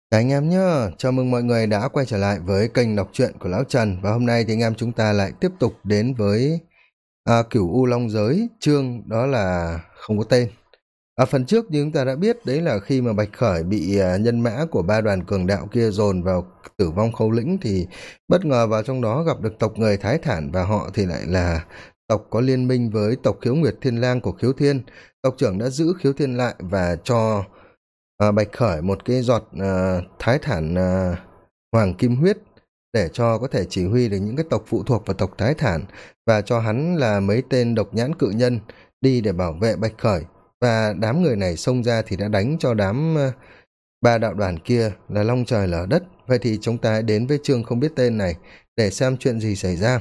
Chào anh em nhá, chào mừng mọi người đã quay trở lại với kênh đọc truyện của Lão Trần. Và hôm nay thì anh em chúng ta lại tiếp tục đến với Cửu U Long Giới, chương đó là không có tên. Phần trước như chúng ta đã biết, đấy là khi mà Bạch Khởi bị nhân mã của ba đoàn cường đạo kia dồn vào Tử Vong Khâu Lĩnh thì bất ngờ vào trong đó gặp được tộc người Thái Thản, và họ thì lại là tộc có liên minh với tộc Khiếu Nguyệt Thiên Lang của Khiếu Thiên. Tộc trưởng đã giữ Khiếu Thiên lại và cho Bạch Khởi một cái giọt Thái Thản Hoàng Kim Huyết để cho có thể chỉ huy được những cái tộc phụ thuộc vào tộc Thái Thản, và cho hắn là mấy tên độc nhãn cự nhân đi để bảo vệ Bạch Khởi. Và đám người này xông ra thì đã đánh cho đám ba đạo đoàn kia là long trời lở đất. Vậy thì chúng ta hãy đến với chương không biết tên này để xem chuyện gì xảy ra.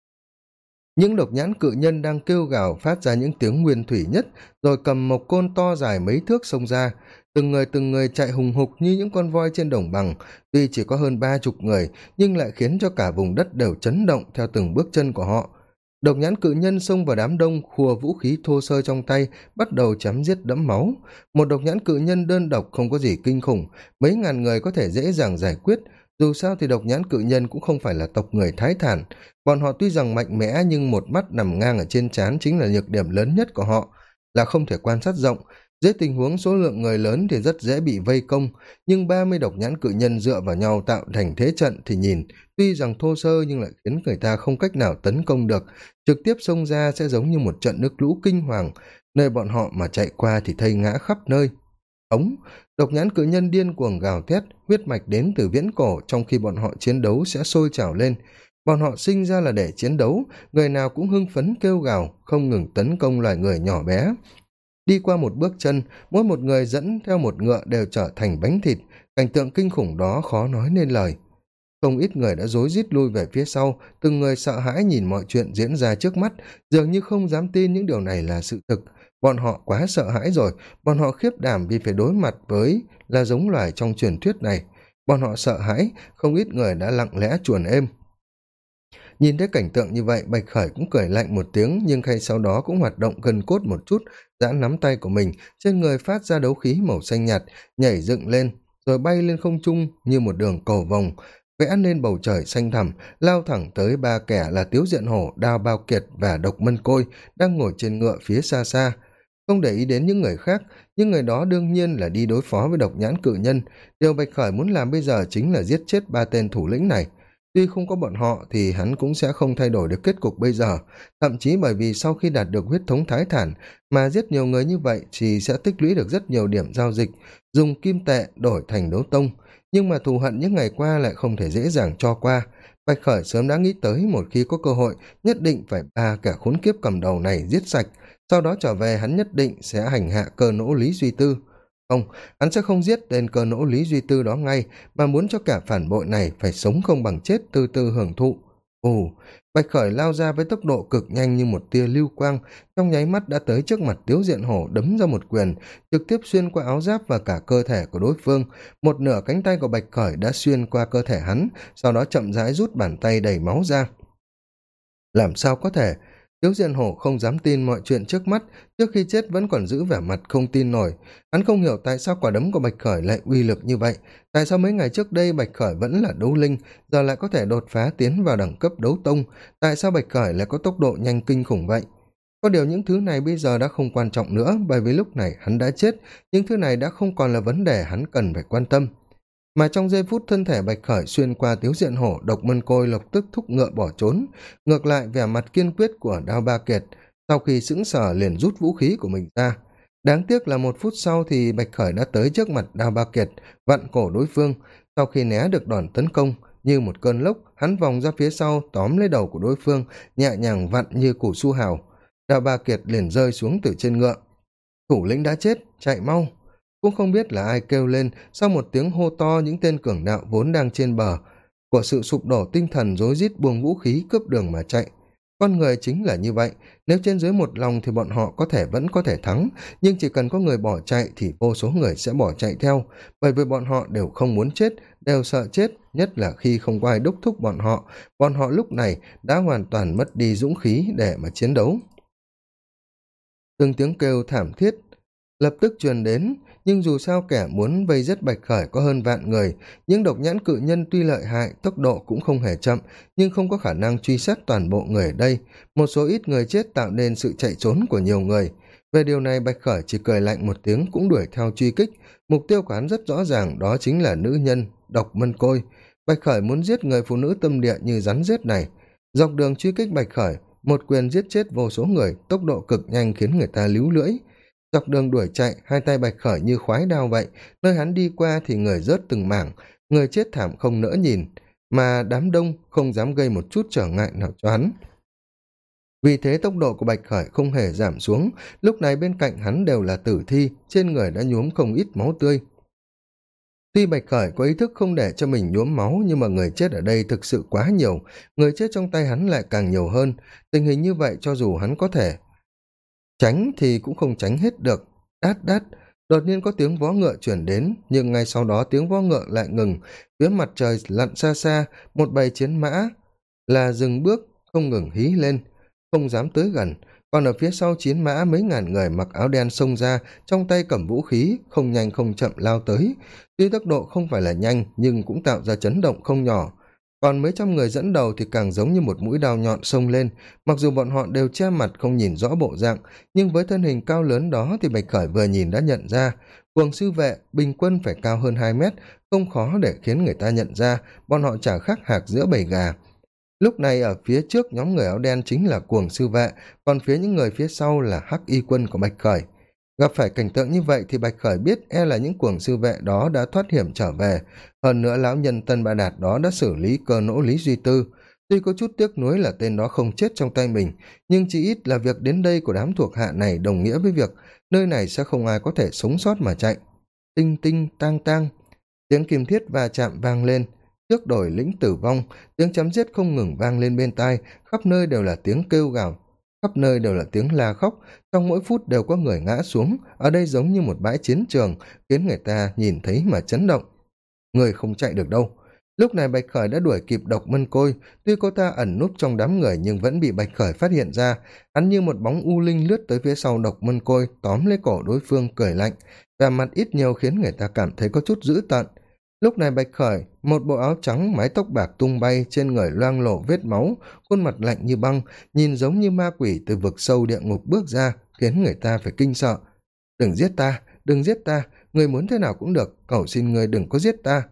Những độc nhãn cự nhân đang kêu gào phát ra những tiếng nguyên thủy nhất, rồi cầm một côn to dài mấy thước xông ra. Từng người chạy hùng hục như những con voi trên đồng bằng. Tuy chỉ có hơn 30 người, nhưng lại khiến cho cả vùng đất đều chấn động theo từng bước chân của họ. Độc nhãn cự nhân xông vào đám đông, khua vũ khí thô sơ trong tay, bắt đầu chém giết đẫm máu. Một độc nhãn cự nhân đơn độc không có gì kinh khủng, mấy ngàn người có thể dễ dàng giải quyết. Dù sao thì độc nhãn cự nhân cũng không phải là tộc người Thái Thản. Bọn họ tuy rằng mạnh mẽ, nhưng một mắt nằm ngang ở trên trán chính là nhược điểm lớn nhất của họ, là không thể quan sát rộng. Dưới tình huống số lượng người lớn thì rất dễ bị vây công, nhưng 30 độc nhãn cự nhân dựa vào nhau tạo thành thế trận thì nhìn tuy rằng thô sơ nhưng lại khiến người ta không cách nào tấn công được. Trực tiếp xông ra sẽ giống như một trận nước lũ kinh hoàng, nơi bọn họ mà chạy qua thì thây ngã khắp nơi. Ống, độc nhãn cự nhân điên cuồng gào thét, huyết mạch đến từ viễn cổ, trong khi bọn họ chiến đấu sẽ sôi trào lên. Bọn họ sinh ra là để chiến đấu, người nào cũng hưng phấn kêu gào, không ngừng tấn công loài người nhỏ bé. Đi qua một bước chân, mỗi một người dẫn theo một ngựa đều trở thành bánh thịt. Cảnh tượng kinh khủng đó khó nói nên lời. Không ít người đã rối rít lui về phía sau, từng người sợ hãi nhìn mọi chuyện diễn ra trước mắt, dường như không dám tin những điều này là sự thực. Bọn họ quá sợ hãi rồi, bọn họ khiếp đảm vì phải đối mặt với là giống loài trong truyền thuyết này. Bọn họ sợ hãi, không ít người đã lặng lẽ chuồn êm. Nhìn thấy cảnh tượng như vậy, Bạch Khởi cũng cười lạnh một tiếng, nhưng khay sau đó cũng hoạt động gần cốt một chút, giãn nắm tay của mình, trên người phát ra đấu khí màu xanh nhạt, nhảy dựng lên, rồi bay lên không trung như một đường cầu vồng, vẽ nên bầu trời xanh thẳm, lao thẳng tới ba kẻ là Tiếu Diện Hổ, Đao Bao Kiệt và Độc Mân Côi đang ngồi trên ngựa phía xa xa. Không để ý đến những người khác, những người đó đương nhiên là đi đối phó với độc nhãn cự nhân. Điều Bạch Khởi muốn làm bây giờ chính là giết chết ba tên thủ lĩnh này. Tuy không có bọn họ thì hắn cũng sẽ không thay đổi được kết cục bây giờ, thậm chí bởi vì sau khi đạt được huyết thống Thái Thản mà giết nhiều người như vậy thì sẽ tích lũy được rất nhiều điểm giao dịch, dùng kim tệ đổi thành đấu tông. Nhưng mà thù hận những ngày qua lại không thể dễ dàng cho qua. Bạch Khởi sớm đã nghĩ tới một khi có cơ hội nhất định phải ba kẻ khốn kiếp cầm đầu này giết sạch, sau đó trở về hắn nhất định sẽ hành hạ Cơ Nỗ Lý Duy Tư. Không, hắn sẽ không giết tên Cơ Nỗ Lý Duy Tư đó ngay, mà muốn cho cả phản bội này phải sống không bằng chết, từ từ hưởng thụ. Ồ, Bạch Khởi lao ra với tốc độ cực nhanh như một tia lưu quang, trong nháy mắt đã tới trước mặt Tiếu Diện Hổ, đấm ra một quyền, trực tiếp xuyên qua áo giáp và cả cơ thể của đối phương. Một nửa cánh tay của Bạch Khởi đã xuyên qua cơ thể hắn, sau đó chậm rãi rút bàn tay đầy máu ra. Làm sao có thể? Tiếu Diện Hổ không dám tin mọi chuyện trước mắt, trước khi chết vẫn còn giữ vẻ mặt không tin nổi. Hắn không hiểu tại sao quả đấm của Bạch Khởi lại uy lực như vậy, tại sao mấy ngày trước đây Bạch Khởi vẫn là đấu linh, giờ lại có thể đột phá tiến vào đẳng cấp đấu tông, tại sao Bạch Khởi lại có tốc độ nhanh kinh khủng vậy. Có điều những thứ này bây giờ đã không quan trọng nữa, bởi vì lúc này hắn đã chết, những thứ này đã không còn là vấn đề hắn cần phải quan tâm. Mà trong giây phút thân thể Bạch Khởi xuyên qua Tiếu Diện Hổ, Độc Mân Côi lập tức thúc ngựa bỏ trốn. Ngược lại, vẻ mặt kiên quyết của Đao Ba Kiệt sau khi sững sờ liền rút vũ khí của mình ra. Đáng tiếc là một phút sau thì Bạch Khởi đã tới trước mặt Đao Ba Kiệt, vặn cổ đối phương. Sau khi né được đòn tấn công, như một cơn lốc, hắn vòng ra phía sau tóm lấy đầu của đối phương, nhẹ nhàng vặn như củ su hào. Đao Ba Kiệt liền rơi xuống từ trên ngựa. Thủ lĩnh đã chết, chạy mau. Cũng không biết là ai kêu lên, sau một tiếng hô to, những tên cường đạo vốn đang trên bờ của sự sụp đổ tinh thần rối rít buông vũ khí cướp đường mà chạy. Con người chính là như vậy, nếu trên dưới một lòng thì bọn họ vẫn có thể thắng, nhưng chỉ cần có người bỏ chạy thì vô số người sẽ bỏ chạy theo, bởi vì bọn họ đều không muốn chết, đều sợ chết, nhất là khi không có ai đốc thúc bọn họ lúc này đã hoàn toàn mất đi dũng khí để mà chiến đấu. Từng tiếng kêu thảm thiết lập tức truyền đến, nhưng dù sao kẻ muốn vây giết Bạch Khởi có hơn vạn người, những độc nhãn cự nhân tuy lợi hại, tốc độ cũng không hề chậm, nhưng không có khả năng truy sát toàn bộ người ở đây, một số ít người chết tạo nên sự chạy trốn của nhiều người. Về điều này Bạch Khởi chỉ cười lạnh một tiếng cũng đuổi theo truy kích, mục tiêu của hắn rất rõ ràng, đó chính là nữ nhân, Độc Mân Côi. Bạch Khởi muốn giết người phụ nữ tâm địa như rắn rết này. Dọc đường truy kích Bạch Khởi, một quyền giết chết vô số người, tốc độ cực nhanh khiến người ta líu lưỡi. Dọc đường đuổi chạy, hai tay Bạch Khởi như khoái đao vậy, nơi hắn đi qua thì người rớt từng mảng, người chết thảm không nỡ nhìn, mà đám đông không dám gây một chút trở ngại nào cho hắn. Vì thế tốc độ của Bạch Khởi không hề giảm xuống, lúc này bên cạnh hắn đều là tử thi, trên người đã nhuốm không ít máu tươi. Tuy Bạch Khởi có ý thức không để cho mình nhuốm máu, nhưng mà người chết ở đây thực sự quá nhiều, người chết trong tay hắn lại càng nhiều hơn, tình hình như vậy cho dù hắn có thể tránh thì cũng không tránh hết được. Đát đát, đột nhiên có tiếng vó ngựa chuyển đến, nhưng ngay sau đó tiếng vó ngựa lại ngừng, phía mặt trời lặn xa xa, một bầy chiến mã là dừng bước, không ngừng hí lên, không dám tới gần, còn ở phía sau chiến mã mấy ngàn người mặc áo đen xông ra, trong tay cầm vũ khí, không nhanh không chậm lao tới. Tuy tốc độ không phải là nhanh, nhưng cũng tạo ra chấn động không nhỏ. Còn mấy trăm người dẫn đầu thì càng giống như một mũi đao nhọn xông lên, mặc dù bọn họ đều che mặt không nhìn rõ bộ dạng, nhưng với thân hình cao lớn đó thì Bạch Khởi vừa nhìn đã nhận ra, cuồng sư vệ bình quân phải cao hơn 2 mét, không khó để khiến người ta nhận ra, bọn họ chả khác hạc giữa bầy gà. Lúc này ở phía trước nhóm người áo đen chính là cuồng sư vệ, còn phía những người phía sau là hắc y quân của Bạch Khởi. Gặp phải cảnh tượng như vậy thì Bạch Khởi biết e là những cuồng sư vệ đó đã thoát hiểm trở về, hơn nữa lão nhân Tân Ba Đạt đó đã xử lý cơ nỗ Lý Duy Tư. Tuy có chút tiếc nuối là tên đó không chết trong tay mình, nhưng chỉ ít là việc đến đây của đám thuộc hạ này đồng nghĩa với việc nơi này sẽ không ai có thể sống sót mà chạy. Tinh tinh tang tang, tiếng kim thiết va chạm vang lên, trước đổi lĩnh tử vong, tiếng chém giết không ngừng vang lên bên tai, khắp nơi đều là tiếng kêu gào, khắp nơi đều là tiếng la khóc, trong mỗi phút đều có người ngã xuống, ở đây giống như một bãi chiến trường, khiến người ta nhìn thấy mà chấn động. Người không chạy được đâu. Lúc này Bạch Khởi đã đuổi kịp Độc Mân Côi, tuy cô ta ẩn núp trong đám người nhưng vẫn bị Bạch Khởi phát hiện ra, hắn như một bóng u linh lướt tới phía sau Độc Mân Côi, tóm lấy cổ đối phương cười lạnh, vẻ mặt ít nhiều khiến người ta cảm thấy có chút dữ tợn. Lúc này Bạch Khởi, một bộ áo trắng, mái tóc bạc tung bay, trên người loang lổ vết máu, khuôn mặt lạnh như băng, nhìn giống như ma quỷ từ vực sâu địa ngục bước ra, khiến người ta phải kinh sợ. Đừng giết ta, đừng giết ta, người muốn thế nào cũng được, cầu xin người đừng có giết ta.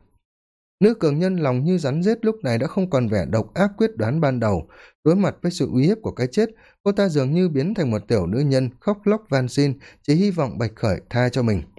Nữ cường nhân lòng như rắn rết lúc này đã không còn vẻ độc ác quyết đoán ban đầu, đối mặt với sự uy hiếp của cái chết, cô ta dường như biến thành một tiểu nữ nhân khóc lóc van xin, chỉ hy vọng Bạch Khởi tha cho mình.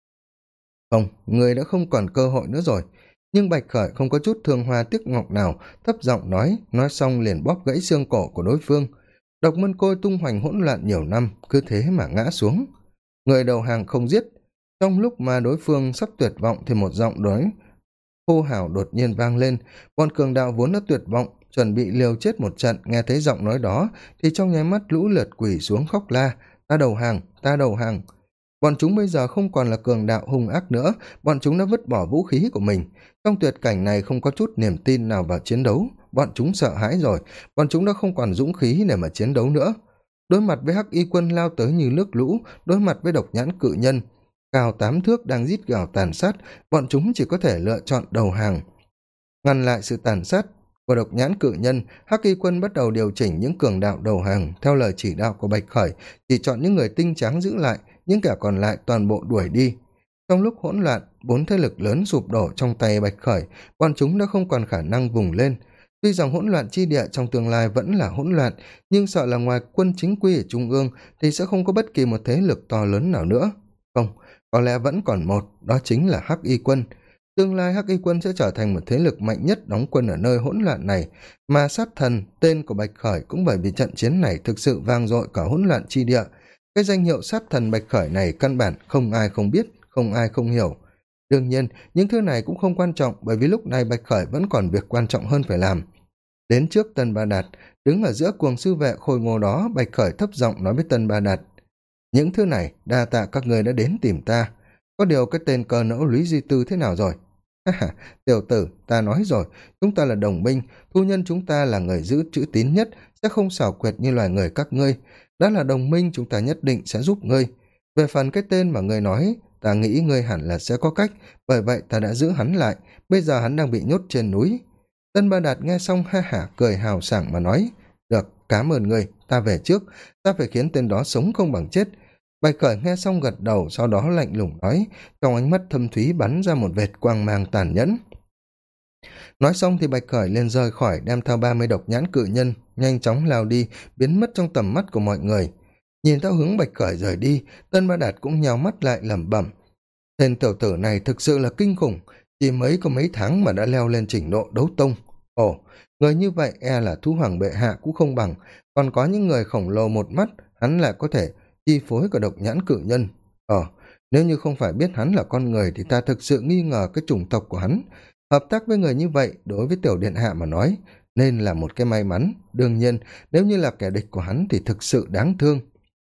Không, người đã không còn cơ hội nữa rồi. Nhưng Bạch Khởi không có chút thương hoa tiếc ngọc nào, thấp giọng nói xong liền bóp gãy xương cổ của đối phương. Độc Mân Côi tung hoành hỗn loạn nhiều năm, cứ thế mà ngã xuống. Người đầu hàng không giết. Trong lúc mà đối phương sắp tuyệt vọng thì một giọng nói hô hào đột nhiên vang lên. Bọn cường đạo vốn đã tuyệt vọng, chuẩn bị liều chết một trận, nghe thấy giọng nói đó thì trong nháy mắt lũ lượt quỳ xuống khóc la. Ta đầu hàng, ta đầu hàng. Bọn chúng bây giờ không còn là cường đạo hung ác nữa, bọn chúng đã vứt bỏ vũ khí của mình. Trong tuyệt cảnh này không có chút niềm tin nào vào chiến đấu, bọn chúng sợ hãi rồi, bọn chúng đã không còn dũng khí để mà chiến đấu nữa. Đối mặt với hắc y quân lao tới như nước lũ, đối mặt với độc nhãn cự nhân, cao 8 thước đang rít gào tàn sát, bọn chúng chỉ có thể lựa chọn đầu hàng. Ngăn lại sự tàn sát của độc nhãn cự nhân, hắc y quân bắt đầu điều chỉnh những cường đạo đầu hàng theo lời chỉ đạo của Bạch Khởi, chỉ chọn những người tinh tráng giữ lại, những kẻ còn lại toàn bộ đuổi đi. Trong lúc hỗn loạn, 4 thế lực lớn sụp đổ trong tay Bạch Khởi, bọn chúng đã không còn khả năng vùng lên. Tuy rằng hỗn loạn chi địa trong tương lai vẫn là hỗn loạn, nhưng sợ là ngoài quân chính quy ở trung ương thì sẽ không có bất kỳ một thế lực to lớn nào nữa. Không, có lẽ vẫn còn một, đó chính là hắc y quân. Tương lai hắc y quân sẽ trở thành một thế lực mạnh nhất đóng quân ở nơi hỗn loạn này, mà sát thần, tên của Bạch Khởi cũng bởi vì trận chiến này thực sự vang dội cả hỗn loạn chi địa. Cái danh hiệu sát thần Bạch Khởi này căn bản không ai không biết, không ai không hiểu. Đương nhiên, những thứ này cũng không quan trọng, bởi vì lúc này Bạch Khởi vẫn còn việc quan trọng hơn phải làm. Đến trước Tân Ba Đạt, đứng ở giữa cuồng sư vệ khôi ngô đó, Bạch Khởi thấp giọng nói với Tân Ba Đạt: những thứ này đa tạ các người đã đến tìm ta, có điều cái tên cờ nẫu Lý Duy Tư thế nào rồi? Tiểu tử, ta nói rồi, chúng ta là đồng minh, thu nhân chúng ta là người giữ chữ tín nhất, sẽ không xảo quyệt như loài người các ngươi. Đã là đồng minh, chúng ta nhất định sẽ giúp ngươi. về phần cái tên mà ngươi nói, ta nghĩ ngươi hẳn là sẽ có cách, bởi vậy ta đã giữ hắn lại, bây giờ hắn đang bị nhốt trên núi. Tân Ba Đạt nghe xong ha hả cười hào sảng mà nói, được, cảm ơn ngươi, ta về trước, ta phải khiến tên đó sống không bằng chết. Bạch Khởi nghe xong gật đầu, sau đó lạnh lùng nói, trong ánh mắt thâm thúy bắn ra một vệt quang mang tàn nhẫn. Nói xong thì Bạch Khởi liền rời khỏi, đem theo 30 độc nhãn cự nhân, nhanh chóng lao đi, biến mất trong tầm mắt của mọi người. Nhìn theo hướng Bạch Khởi rời đi, Tân Ba Đạt cũng nhào mắt lại lẩm bẩm. Tên tiểu tử này thực sự là kinh khủng, chỉ mới có mấy tháng mà đã leo lên trình độ đấu tông. Ồ, người như vậy e là Thú Hoàng bệ hạ cũng không bằng, còn có những người khổng lồ một mắt, hắn lại có thể chi phối cả độc nhãn cự nhân. Nếu như không phải biết hắn là con người thì ta thực sự nghi ngờ cái chủng tộc của hắn. Hợp tác với người như vậy, đối với tiểu điện hạ mà nói, nên là một cái may mắn. Đương nhiên, nếu như là kẻ địch của hắn thì thực sự đáng thương.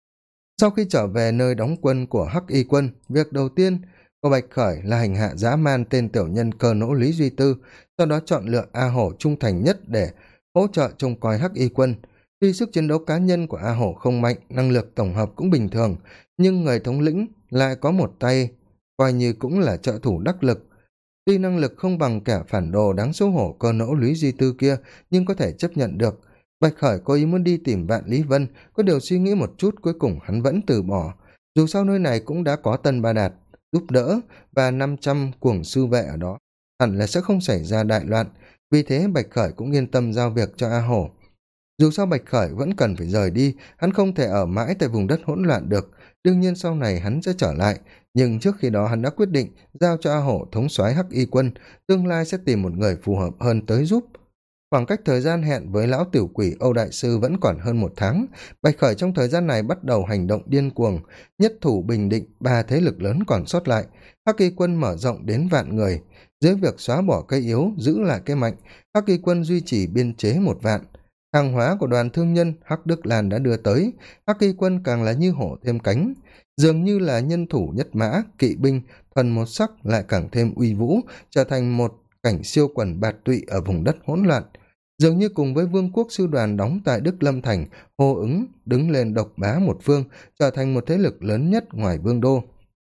Sau khi trở về nơi đóng quân của Hắc Y quân, việc đầu tiên của Bạch Khởi là hành hạ dã man tên tiểu nhân Cơ Nỗ Lý Duy Tư, sau đó chọn lựa A Hổ trung thành nhất để hỗ trợ trông coi Hắc Y quân. Tuy sức chiến đấu cá nhân của A Hổ không mạnh, năng lực tổng hợp cũng bình thường, nhưng người thống lĩnh lại có một tay, coi như cũng là trợ thủ đắc lực. Tuy năng lực không bằng kẻ phản đồ đáng xấu hổ Cơ Nỗ Lý Duy Tư kia, nhưng có thể chấp nhận được. Bạch Khởi cố ý muốn đi tìm Vạn Lý Vân, có điều suy nghĩ một chút cuối cùng hắn vẫn từ bỏ. Dù sao nơi này cũng đã có Tân Ba Đạt giúp đỡ và 500 cuồng sư vệ ở đó, hẳn là sẽ không xảy ra đại loạn, vì thế Bạch Khởi cũng yên tâm giao việc cho A Hổ. Dù sao Bạch Khởi vẫn cần phải rời đi, hắn không thể ở mãi tại vùng đất hỗn loạn được, đương nhiên sau này hắn sẽ trở lại, nhưng trước khi đó hắn đã quyết định giao cho A Hổ thống soái Hắc Y quân, tương lai sẽ tìm một người phù hợp hơn tới giúp. Khoảng cách thời gian hẹn với lão tiểu quỷ Âu Đại Sư vẫn còn hơn 1 tháng, Bạch Khởi trong thời gian này bắt đầu hành động điên cuồng, nhất thủ bình định 3 thế lực lớn còn sót lại, Hắc Y quân mở rộng đến vạn người. Dưới việc xóa bỏ cái yếu, giữ lại cái mạnh, Hắc Y quân duy trì biên chế 1 vạn. Hàng hóa của đoàn thương nhân Hắc Đức Lan đã đưa tới, Hắc Y quân càng là như hổ thêm cánh, dường như là nhân thủ nhất mã, kỵ binh, thuần một sắc lại càng thêm uy vũ, trở thành một cảnh siêu quần bạt tụy ở vùng đất hỗn loạn. Dường như cùng với vương quốc sư đoàn đóng tại Đức Lâm Thành, hô ứng, đứng lên độc bá một phương, trở thành một thế lực lớn nhất ngoài vương đô.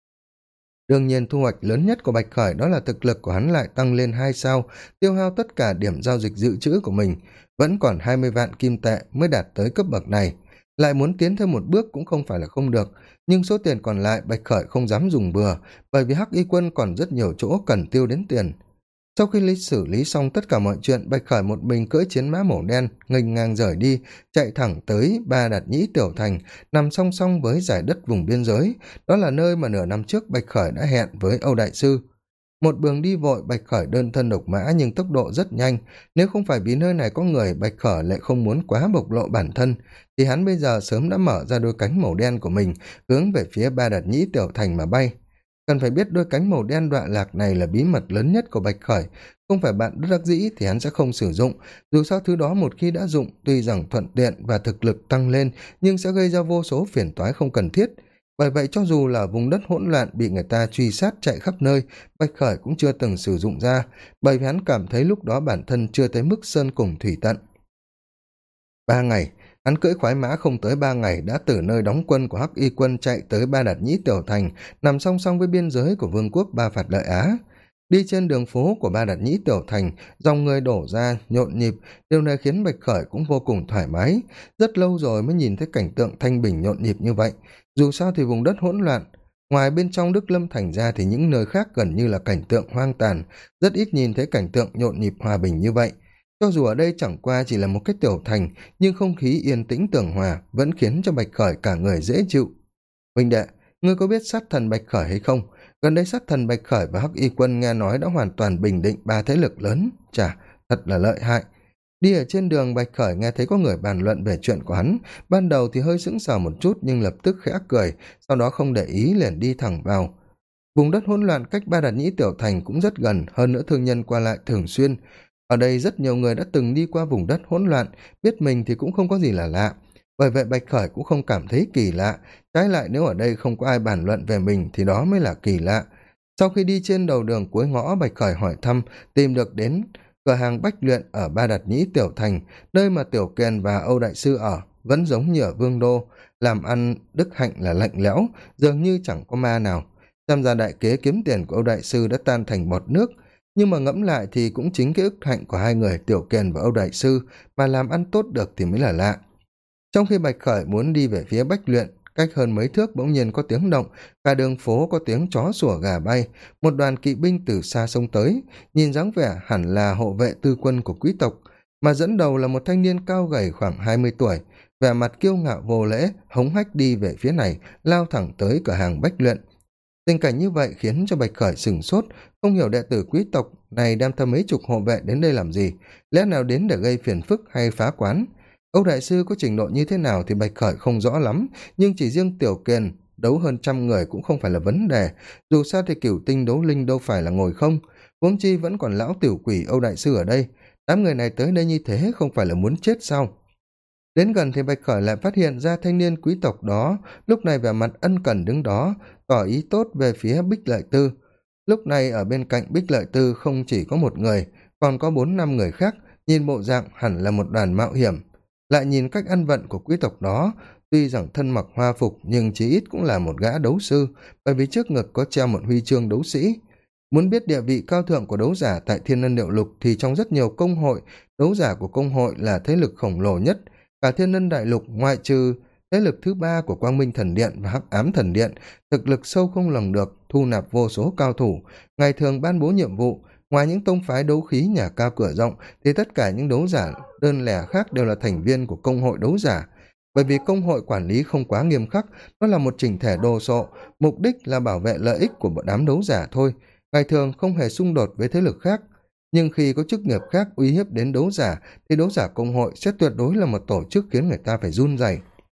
Đương nhiên thu hoạch lớn nhất của Bạch Khởi đó là thực lực của hắn lại tăng lên 2 sao, tiêu hao tất cả điểm giao dịch dự trữ của mình, vẫn còn 20 vạn kim tệ mới đạt tới cấp bậc này. Lại muốn tiến thêm một bước cũng không phải là không được, nhưng số tiền còn lại Bạch Khởi không dám dùng bừa, bởi vì Hắc Y quân còn rất nhiều chỗ cần tiêu đến tiền. Sau khi xử lý xong tất cả mọi chuyện, Bạch Khởi một mình cưỡi chiến mã màu đen, nghênh ngang rời đi, chạy thẳng tới Ba Đạt Nhĩ Tiểu Thành, nằm song song với giải đất vùng biên giới. Đó là nơi mà nửa năm trước Bạch Khởi đã hẹn với Âu Đại Sư. Một đường đi vội, Bạch Khởi đơn thân độc mã nhưng tốc độ rất nhanh. Nếu không phải vì nơi này có người, Bạch Khởi lại không muốn quá bộc lộ bản thân, thì hắn bây giờ sớm đã mở ra đôi cánh màu đen của mình, hướng về phía Ba Đạt Nhĩ Tiểu Thành mà bay. Cần phải biết đôi cánh màu đen đọa lạc này là bí mật lớn nhất của Bạch Khởi, không phải bạn bất đắc dĩ thì hắn sẽ không sử dụng, dù sao thứ đó một khi đã dụng tuy rằng thuận tiện và thực lực tăng lên nhưng sẽ gây ra vô số phiền toái không cần thiết. Bởi vậy cho dù là vùng đất hỗn loạn bị người ta truy sát chạy khắp nơi, Bạch Khởi cũng chưa từng sử dụng ra, bởi vì hắn cảm thấy lúc đó bản thân chưa tới mức sơn cùng thủy tận. 3 ngày, hắn cưỡi khoái mã không tới 3 ngày đã từ nơi đóng quân của Hắc Y quân chạy tới Ba Đạt Nhĩ Tiểu Thành, nằm song song với biên giới của vương quốc Ba Phạt Lợi Á. Đi trên đường phố của Ba Đạt Nhĩ Tiểu Thành, dòng người đổ ra nhộn nhịp, điều này khiến Bạch Khởi cũng vô cùng thoải mái. Rất lâu rồi mới nhìn thấy cảnh tượng thanh bình nhộn nhịp như vậy. Dù sao thì vùng đất hỗn loạn, ngoài bên trong Đức Lâm Thành ra thì những nơi khác gần như là cảnh tượng hoang tàn, rất ít nhìn thấy cảnh tượng nhộn nhịp hòa bình như vậy. Cho dù ở đây chẳng qua chỉ là một cái tiểu thành, nhưng không khí yên tĩnh tường hòa vẫn khiến cho Bạch Khởi cả người dễ chịu. Huynh đệ, ngươi có biết sát thần Bạch Khởi hay không? Gần đây sát thần Bạch Khởi và Hắc Y quân nghe nói đã hoàn toàn bình định 3 thế lực lớn. Chà, thật là lợi hại. Đi ở trên đường, Bạch Khởi nghe thấy có người bàn luận về chuyện của hắn. Ban đầu thì hơi sững sờ một chút nhưng lập tức khẽ cười, sau đó không để ý liền đi thẳng vào. Vùng đất hỗn loạn cách Ba Đạt Nhĩ Tiểu Thành cũng rất gần, hơn nữa thương nhân qua lại thường xuyên. Ở đây rất nhiều người đã từng đi qua vùng đất hỗn loạn, biết mình thì cũng không có gì là lạ. Bởi vậy Bạch Khởi cũng không cảm thấy kỳ lạ, trái lại nếu ở đây không có ai bàn luận về mình thì đó mới là kỳ lạ. Sau khi đi trên đầu đường cuối ngõ, Bạch Khởi hỏi thăm, tìm được đến cửa hàng bách luyện ở Ba Đạt Nhĩ Tiểu Thành, nơi mà Tiểu Kiền và Âu Đại Sư ở, vẫn giống như ở Vương Đô. làm ăn đức hạnh là lạnh lẽo, dường như chẳng có ma nào. Xem ra đại kế kiếm tiền của Âu đại sư đã tan thành bọt nước, nhưng mà ngẫm lại thì cũng chính cái ức hạnh của hai người Tiểu Kiền và Âu đại sư mà làm ăn tốt được thì mới là lạ. Trong khi Bạch Khởi muốn đi về phía Bách Luyện, cách hơn mấy thước bỗng nhiên có tiếng động, cả đường phố có tiếng chó sủa gà bay, một đoàn kỵ binh từ xa sông tới, nhìn dáng vẻ hẳn là hộ vệ tư quân của quý tộc, mà dẫn đầu là một thanh niên cao gầy khoảng 20 tuổi, vẻ mặt kiêu ngạo vô lễ, hống hách đi về phía này, lao thẳng tới cửa hàng Bách Luyện. Tình cảnh như vậy khiến cho Bạch Khởi sửng sốt, không hiểu đệ tử quý tộc này đem theo mấy chục hộ vệ đến đây làm gì, lẽ nào đến để gây phiền phức hay phá quán. Âu đại sư có trình độ như thế nào thì Bạch Khởi không rõ lắm, nhưng chỉ riêng Tiểu Kiền đấu hơn 100 người cũng không phải là vấn đề, dù sao thì Cửu Tinh đấu linh đâu phải là ngồi không, huống chi vẫn còn lão tiểu quỷ Âu đại sư ở đây, đám người này tới đây như thế không phải là muốn chết sao. Đến gần thì Bạch Khởi lại phát hiện ra thanh niên quý tộc đó lúc này vẻ mặt ân cần đứng đó, tỏ ý tốt về phía Bích Lợi Tư. Lúc này ở bên cạnh Bích Lợi Tư không chỉ có một người, còn có 4-5 người khác, nhìn bộ dạng hẳn là một đoàn mạo hiểm. Lại nhìn cách ăn vận của quý tộc đó, tuy rằng thân mặc hoa phục nhưng chí ít cũng là một gã đấu sư, bởi vì trước ngực có treo một huy chương đấu sĩ. Muốn biết địa vị cao thượng của đấu giả tại Thiên Ân Điệu Lục thì trong rất nhiều công hội, đấu giả của công hội là thế lực khổng lồ nhất. Cả Thiên Ân Đại Lục ngoại trừ thế lực thứ ba của Quang Minh Thần Điện và Hắc Ám Thần Điện, thực lực sâu không lường được, thu nạp vô số cao thủ, ngày thường ban bố nhiệm vụ. Ngoài những tông phái đấu khí nhà cao cửa rộng thì tất cả những đấu giả đơn lẻ khác đều là thành viên của công hội đấu giả. Bởi vì công hội quản lý không quá nghiêm khắc, nó là một chỉnh thể đồ sộ, mục đích là bảo vệ lợi ích của một đám đấu giả thôi, ngày thường không hề xung đột với thế lực khác. Nhưng khi có chức nghiệp khác uy hiếp đến đấu giả thì đấu giả công hội sẽ tuyệt đối là một tổ chức khiến người ta phải run rẩy.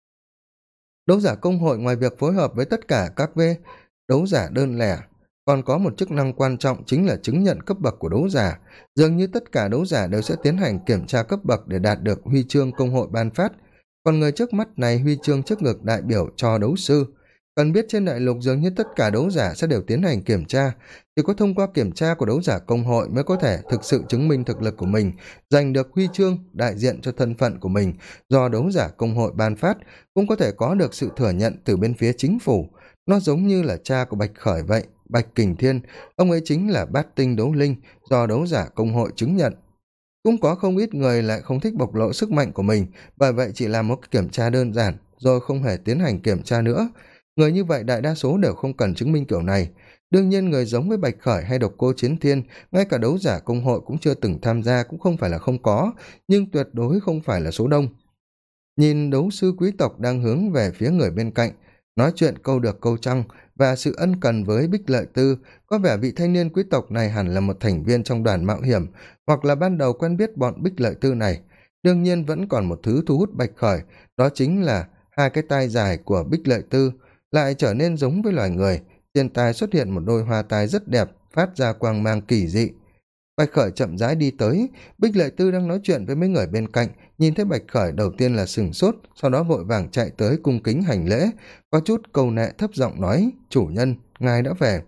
Đấu giả công hội ngoài việc phối hợp với tất cả các đấu giả đơn lẻ, còn có một chức năng quan trọng chính là chứng nhận cấp bậc của đấu giả. Dường như tất cả đấu giả đều sẽ tiến hành kiểm tra cấp bậc để đạt được huy chương công hội ban phát. Còn người trước mắt này huy chương trước ngực đại biểu cho đấu sư. Cần biết trên đại lục dường như tất cả đấu giả sẽ đều tiến hành kiểm tra, chỉ có thông qua kiểm tra của đấu giả công hội mới có thể thực sự chứng minh thực lực của mình, giành được huy chương đại diện cho thân phận của mình do đấu giả công hội ban phát, cũng có thể có được sự thừa nhận từ bên phía chính phủ. Nó giống như là cha của Bạch Khởi vậy, Bạch Kình Thiên, ông ấy chính là bát tinh đấu linh do đấu giả công hội chứng nhận. Cũng có không ít người lại không thích bộc lộ sức mạnh của mình, bởi vậy chỉ làm một kiểm tra đơn giản rồi không hề tiến hành kiểm tra nữa. Người như vậy đại đa số đều không cần chứng minh kiểu này. Đương nhiên người giống với Bạch Khởi hay Độc Cô Chiến Thiên, ngay cả đấu giả công hội cũng chưa từng tham gia cũng không phải là không có, nhưng tuyệt đối không phải là số đông. Nhìn đấu sư quý tộc đang hướng về phía người bên cạnh, nói chuyện câu được câu trăng và sự ân cần với Bích Lợi Tư, có vẻ vị thanh niên quý tộc này hẳn là một thành viên trong đoàn mạo hiểm, hoặc là ban đầu quen biết bọn Bích Lợi Tư này. Đương nhiên vẫn còn một thứ thu hút Bạch Khởi, đó chính là hai cái tai dài của Bích Lợi Tư lại trở nên giống với loài người, trên tai xuất hiện một đôi hoa tai rất đẹp, phát ra quang mang kỳ dị. Bạch Khởi chậm rãi đi tới, Bích Lợi Tư đang nói chuyện với mấy người bên cạnh, nhìn thấy Bạch Khởi đầu tiên là sửng sốt, sau đó vội vàng chạy tới cung kính hành lễ, có chút câu nệ thấp giọng nói: "Chủ nhân, ngài đã về."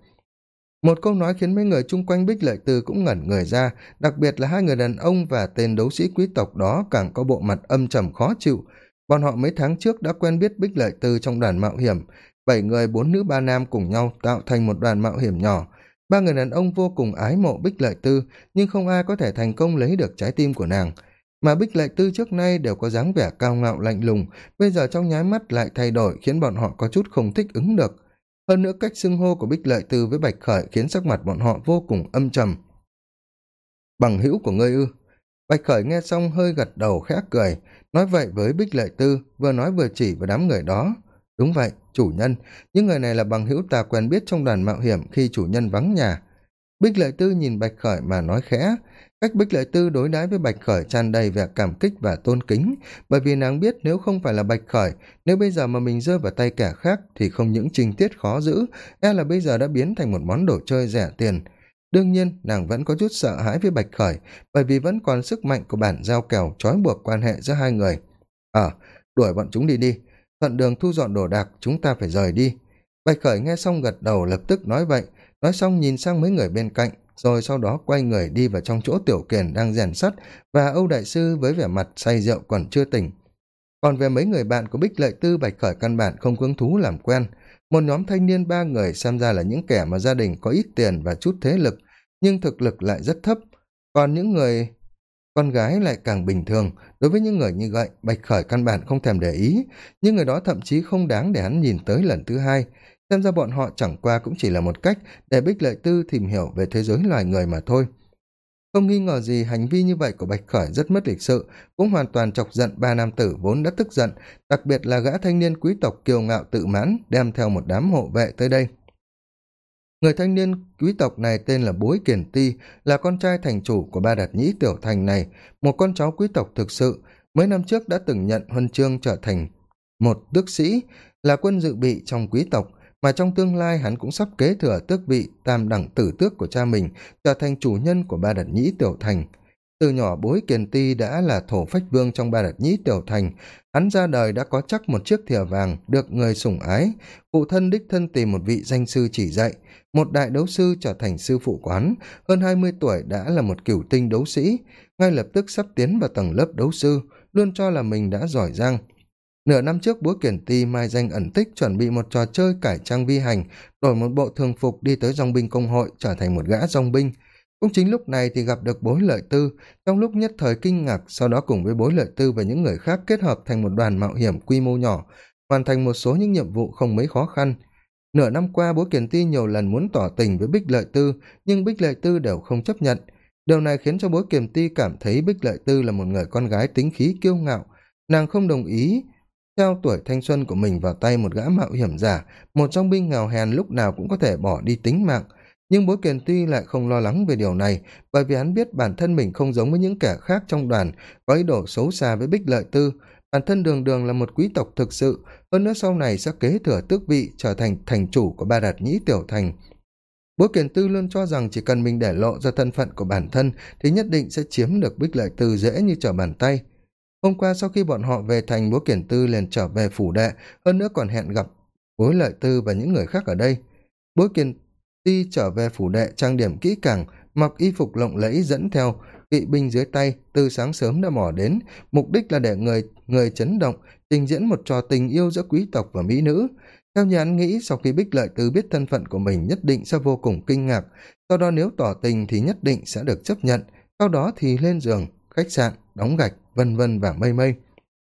Một câu nói khiến mấy người chung quanh Bích Lợi Tư cũng ngẩn người ra, đặc biệt là hai người đàn ông và tên đấu sĩ quý tộc đó càng có bộ mặt âm trầm khó chịu. Bọn họ mấy tháng trước đã quen biết Bích Lợi Tư trong đoàn mạo hiểm, 7 người 4 nữ 3 nam cùng nhau tạo thành một đoàn mạo hiểm nhỏ. Ba người đàn ông vô cùng ái mộ Bích Lợi Tư, nhưng không ai có thể thành công lấy được trái tim của nàng. Mà Bích Lợi Tư trước nay đều có dáng vẻ cao ngạo lạnh lùng, bây giờ trong nháy mắt lại thay đổi khiến bọn họ có chút không thích ứng được. Hơn nữa cách xưng hô của Bích Lợi Tư với Bạch Khởi khiến sắc mặt bọn họ vô cùng âm trầm. "Bằng hữu của ngươi ư?" Bạch Khởi nghe xong hơi gật đầu khẽ cười, nói vậy với Bích Lợi Tư, vừa nói vừa chỉ vào đám người đó. "Đúng vậy, chủ nhân, những người này là bằng hữu ta quen biết trong đoàn mạo hiểm khi chủ nhân vắng nhà." Bích Lợi Tư nhìn Bạch Khởi mà nói khẽ. Cách Bích Lợi Tư đối đãi với Bạch Khởi tràn đầy vẻ cảm kích và tôn kính, bởi vì nàng biết nếu không phải là Bạch Khởi, nếu bây giờ mà mình rơi vào tay kẻ khác thì không những情tiết khó giữ, là bây giờ đã biến thành một món đồ chơi rẻ tiền. Đương nhiên, nàng vẫn có chút sợ hãi với Bạch Khởi, bởi vì vẫn còn sức mạnh của bản giao kèo trói buộc quan hệ giữa hai người. Đuổi bọn chúng đi đi, thuận đường thu dọn đồ đạc, chúng ta phải rời đi." Bạch Khởi nghe xong gật đầu lập tức nói vậy, nói xong nhìn sang mấy người bên cạnh, rồi sau đó quay người đi vào trong chỗ Tiểu Kiền đang rèn sắt và Âu đại sư với vẻ mặt say rượu còn chưa tỉnh. Còn về mấy người bạn của Bích Lợi Tư, Bạch Khởi căn bản không có hứng thú làm quen. Một nhóm thanh niên ba người xem ra là những kẻ mà gia đình có ít tiền và chút thế lực, nhưng thực lực lại rất thấp. Còn những người con gái lại càng bình thường. Đối với những người như vậy, Bạch Khởi căn bản không thèm để ý, những người đó thậm chí không đáng để hắn nhìn tới lần thứ hai. Xem ra bọn họ chẳng qua cũng chỉ là một cách để Bích Lợi Tư tìm hiểu về thế giới loài người mà thôi. Không nghi ngờ gì, hành vi như vậy của Bạch Khởi rất mất lịch sự, cũng hoàn toàn chọc giận ba nam tử vốn đã tức giận, đặc biệt là gã thanh niên quý tộc kiêu ngạo tự mãn đem theo một đám hộ vệ tới đây. Người thanh niên quý tộc này tên là Bối Kiền Ti, là con trai thành chủ của Ba Đạt Nhĩ tiểu thành này, một con cháu quý tộc thực sự. Mấy năm trước đã từng nhận huân chương trở thành một tước sĩ, là quân dự bị trong quý tộc, mà trong tương lai hắn cũng sắp kế thừa tước vị tam đẳng tử tước của cha mình, trở thành chủ nhân của Ba Đạt Nhĩ tiểu thành. Từ nhỏ Bối Kiền Ti đã là thổ phách vương trong Ba Đạt Nhĩ tiểu thành, hắn ra đời đã có chắc một chiếc thìa vàng, được người sủng ái. Phụ thân đích thân tìm một vị danh sư chỉ dạy, một đại đấu sư trở thành sư phụ của hắn, hơn 20 tuổi đã là một cửu tinh đấu sĩ, ngay lập tức sắp tiến vào tầng lớp đấu sư, luôn cho là mình đã giỏi giang. Nửa năm trước Bối Kiền Ti mai danh ẩn tích, chuẩn bị một trò chơi cải trang vi hành, đổi một bộ thường phục đi tới dòng binh công hội, trở thành một gã dòng binh. Cũng chính lúc này thì gặp được Bối Lợi Tư, trong lúc nhất thời kinh ngạc, sau đó cùng với Bối Lợi Tư và những người khác kết hợp thành một đoàn mạo hiểm quy mô nhỏ, hoàn thành một số những nhiệm vụ không mấy khó khăn. Nửa năm qua Bối Kiền Ti nhiều lần muốn tỏ tình với Bích Lợi Tư, nhưng Bích Lợi Tư đều không chấp nhận. Điều này khiến cho Bối Kiền Ti cảm thấy Bích Lợi Tư là một người con gái tính khí kiêu ngạo, nàng không đồng ý theo tuổi thanh xuân của mình vào tay một gã mạo hiểm giả, một dòng binh nghèo hèn lúc nào cũng có thể bỏ đi tính mạng. Nhưng Bối Kiền Ti lại không lo lắng về điều này, bởi vì hắn biết bản thân mình không giống với những kẻ khác trong đoàn có ý đồ xấu xa với Bích Lợi Tư. Bản thân đường đường là một quý tộc thực sự, hơn nữa sau này sẽ kế thừa tước vị, trở thành thành chủ của Ba Đạt Nhĩ tiểu thành. Bối Kiền Tư luôn cho rằng chỉ cần mình để lộ ra thân phận của bản thân thì nhất định sẽ chiếm được Bích Lợi Tư dễ như trở bàn tay. Hôm qua sau khi bọn họ về thành, Bối Kiền Tư liền trở về phủ đệ, hơn nữa còn hẹn gặp Bối Lợi Tư và những người khác ở đây. Bối Kiền Ti trở về phủ đệ trang điểm kỹ càng, mặc y phục lộng lẫy, dẫn theo kỵ binh dưới tay, từ sáng sớm đã mò đến, mục đích là để người chấn động, trình diễn một trò tình yêu giữa quý tộc và mỹ nữ. Theo như hắn nghĩ, sau khi Bích Lợi Tư biết thân phận của mình nhất định sẽ vô cùng kinh ngạc, sau đó nếu tỏ tình thì nhất định sẽ được chấp nhận, sau đó thì lên giường, khách sạn, đóng gạch, vân vân và mây mây.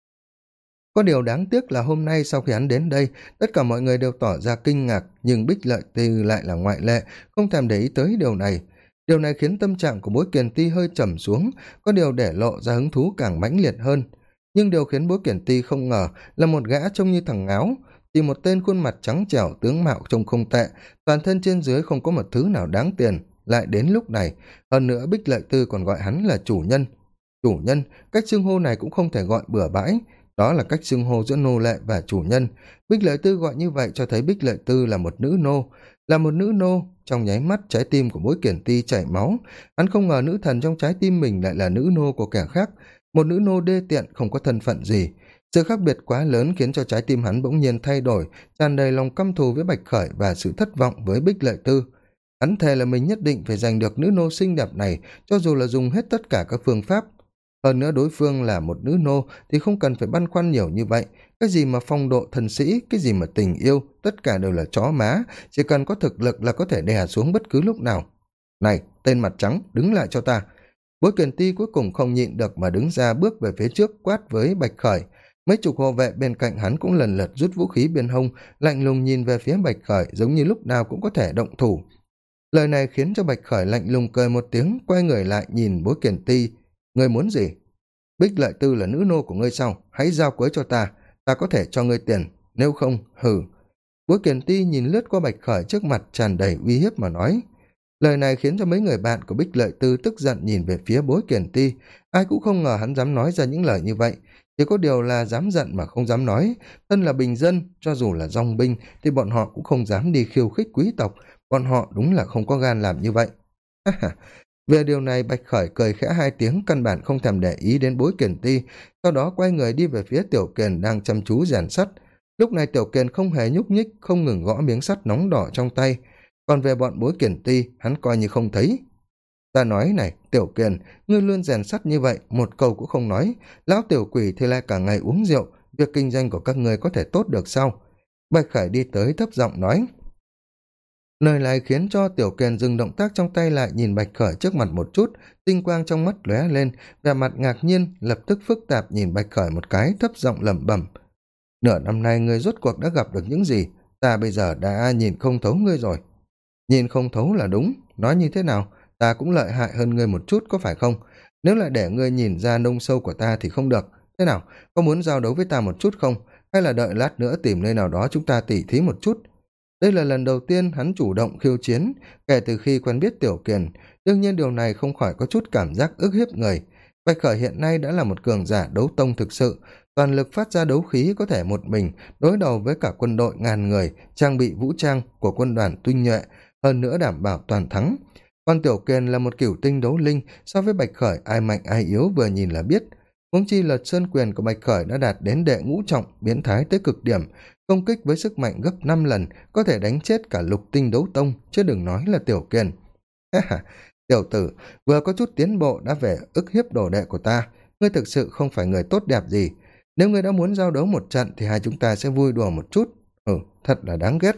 Có điều đáng tiếc là hôm nay sau khi hắn đến đây, tất cả mọi người đều tỏ ra kinh ngạc, nhưng Bích Lợi Tư lại là ngoại lệ, không thèm để ý tới điều này. Điều này khiến tâm trạng của Bối Kiền Ti hơi trầm xuống, có điều để lộ ra hứng thú càng mãnh liệt hơn. Nhưng điều khiến Bối Kiền Ti không ngờ là một gã trông như thằng ngáo, thì một tên khuôn mặt trắng trẻo, tướng mạo trông không tệ, toàn thân trên dưới không có một thứ nào đáng tiền, lại đến lúc này. Hơn nữa Bích Lợi Tư còn gọi hắn là chủ nhân. Chủ nhân, cách xưng hô này cũng không thể gọi bừa bãi, đó là cách xưng hô giữa nô lệ và chủ nhân. Bích Lợi Tư gọi như vậy cho thấy Bích Lợi Tư là một nữ nô. Là một nữ nô, trong nháy mắt trái tim của Bối Kiền Ti chảy máu. Hắn không ngờ nữ thần trong trái tim mình lại là nữ nô của kẻ khác, một nữ nô đê tiện không có thân phận gì. Sự khác biệt quá lớn khiến cho trái tim hắn bỗng nhiên thay đổi, tràn đầy lòng căm thù với Bạch Khởi và sự thất vọng với Bích Lợi Tư. Hắn thề là mình nhất định phải giành được nữ nô xinh đẹp này, cho dù là dùng hết tất cả các phương pháp. Hơn nữa đối phương là một nữ nô thì không cần phải băn khoăn nhiều như vậy. Cái gì mà phong độ thần sĩ, cái gì mà tình yêu, tất cả đều là chó má, chỉ cần có thực lực là có thể đè xuống bất cứ lúc nào. Này, tên mặt trắng, đứng lại cho ta. Bối Kiền Ti cuối cùng không nhịn được mà đứng ra, bước về phía trước quát với Bạch Khởi. Mấy chục hộ vệ bên cạnh hắn cũng lần lượt rút vũ khí bên hông, lạnh lùng nhìn về phía Bạch Khởi, giống như lúc nào cũng có thể động thủ. Lời này khiến cho Bạch Khởi lạnh lùng cười một tiếng, quay người lại nhìn Bối Kiền Ti. Ngươi muốn gì? Bích Lợi Tư là nữ nô của ngươi sao? Hãy giao cưới cho ta, ta có thể cho ngươi tiền, nếu không, hừ. Bối Kiền Ti nhìn lướt qua Bạch Khởi trước mặt tràn đầy uy hiếp mà nói. Lời này khiến cho mấy người bạn của Bích Lợi Tư tức giận nhìn về phía Bối Kiền Ti. Ai cũng không ngờ hắn dám nói ra những lời như vậy, chỉ có điều là dám giận mà không dám nói. Thân là bình dân, cho dù là dòng binh thì bọn họ cũng không dám đi khiêu khích quý tộc, bọn họ đúng là không có gan làm như vậy. Về điều này Bạch Khởi cười khẽ hai tiếng, căn bản không thèm để ý đến Bối Kiền Ti, sau đó quay người đi về phía Tiểu Kiền đang chăm chú rèn sắt. Lúc này Tiểu Kiền không hề nhúc nhích, không ngừng gõ miếng sắt nóng đỏ trong tay. Còn về bọn Bối Kiền Ti, hắn coi như không thấy. Ta nói này, Tiểu Kiền, ngươi luôn rèn sắt như vậy, một câu cũng không nói. Lão tiểu quỷ thì lại cả ngày uống rượu, việc kinh doanh của các ngươi có thể tốt được sao? Bạch khởi đi tới thấp giọng nói. Lời này khiến cho Tiểu Kiền dừng động tác trong tay lại, nhìn Bạch Khởi trước mặt một chút, tinh quang trong mắt lóe lên, vẻ mặt ngạc nhiên, lập tức phức tạp nhìn Bạch Khởi một cái, thấp giọng lẩm bẩm. Nửa năm nay ngươi rốt cuộc đã gặp được những gì? Ta bây giờ đã nhìn không thấu ngươi rồi. Nhìn không thấu là đúng, nói như thế nào? Ta cũng lợi hại hơn ngươi một chút có phải không? Nếu lại để ngươi nhìn ra nông sâu của ta thì không được. Thế nào, có muốn giao đấu với ta một chút không? Hay là đợi lát nữa tìm nơi nào đó chúng ta tỉ thí một chút? Đây là lần đầu tiên hắn chủ động khiêu chiến kể từ khi quen biết Tiểu Kiền, đương nhiên điều này không khỏi có chút cảm giác ức hiếp người. Bạch Khởi hiện nay đã là một cường giả đấu tông thực sự, toàn lực phát ra đấu khí, có thể một mình đối đầu với cả quân đội ngàn người trang bị vũ trang của quân đoàn tinh nhuệ, hơn nữa đảm bảo toàn thắng. Còn Tiểu Kiền là một cửu tinh đấu linh, so với Bạch Khởi ai mạnh ai yếu vừa nhìn là biết. Huống chi Lật Sơn Quyền của Bạch Khởi đã đạt đến đệ ngũ trọng, biến thái tới cực điểm, công kích với sức mạnh gấp 5 lần, có thể đánh chết cả lục tinh đấu tông, chứ đừng nói là Tiểu Kiền. Tiểu tử, vừa có chút tiến bộ đã về ức hiếp đồ đệ của ta, ngươi thực sự không phải người tốt đẹp gì. Nếu ngươi đã muốn giao đấu một trận thì hai chúng ta sẽ vui đùa một chút. Thật là đáng ghét.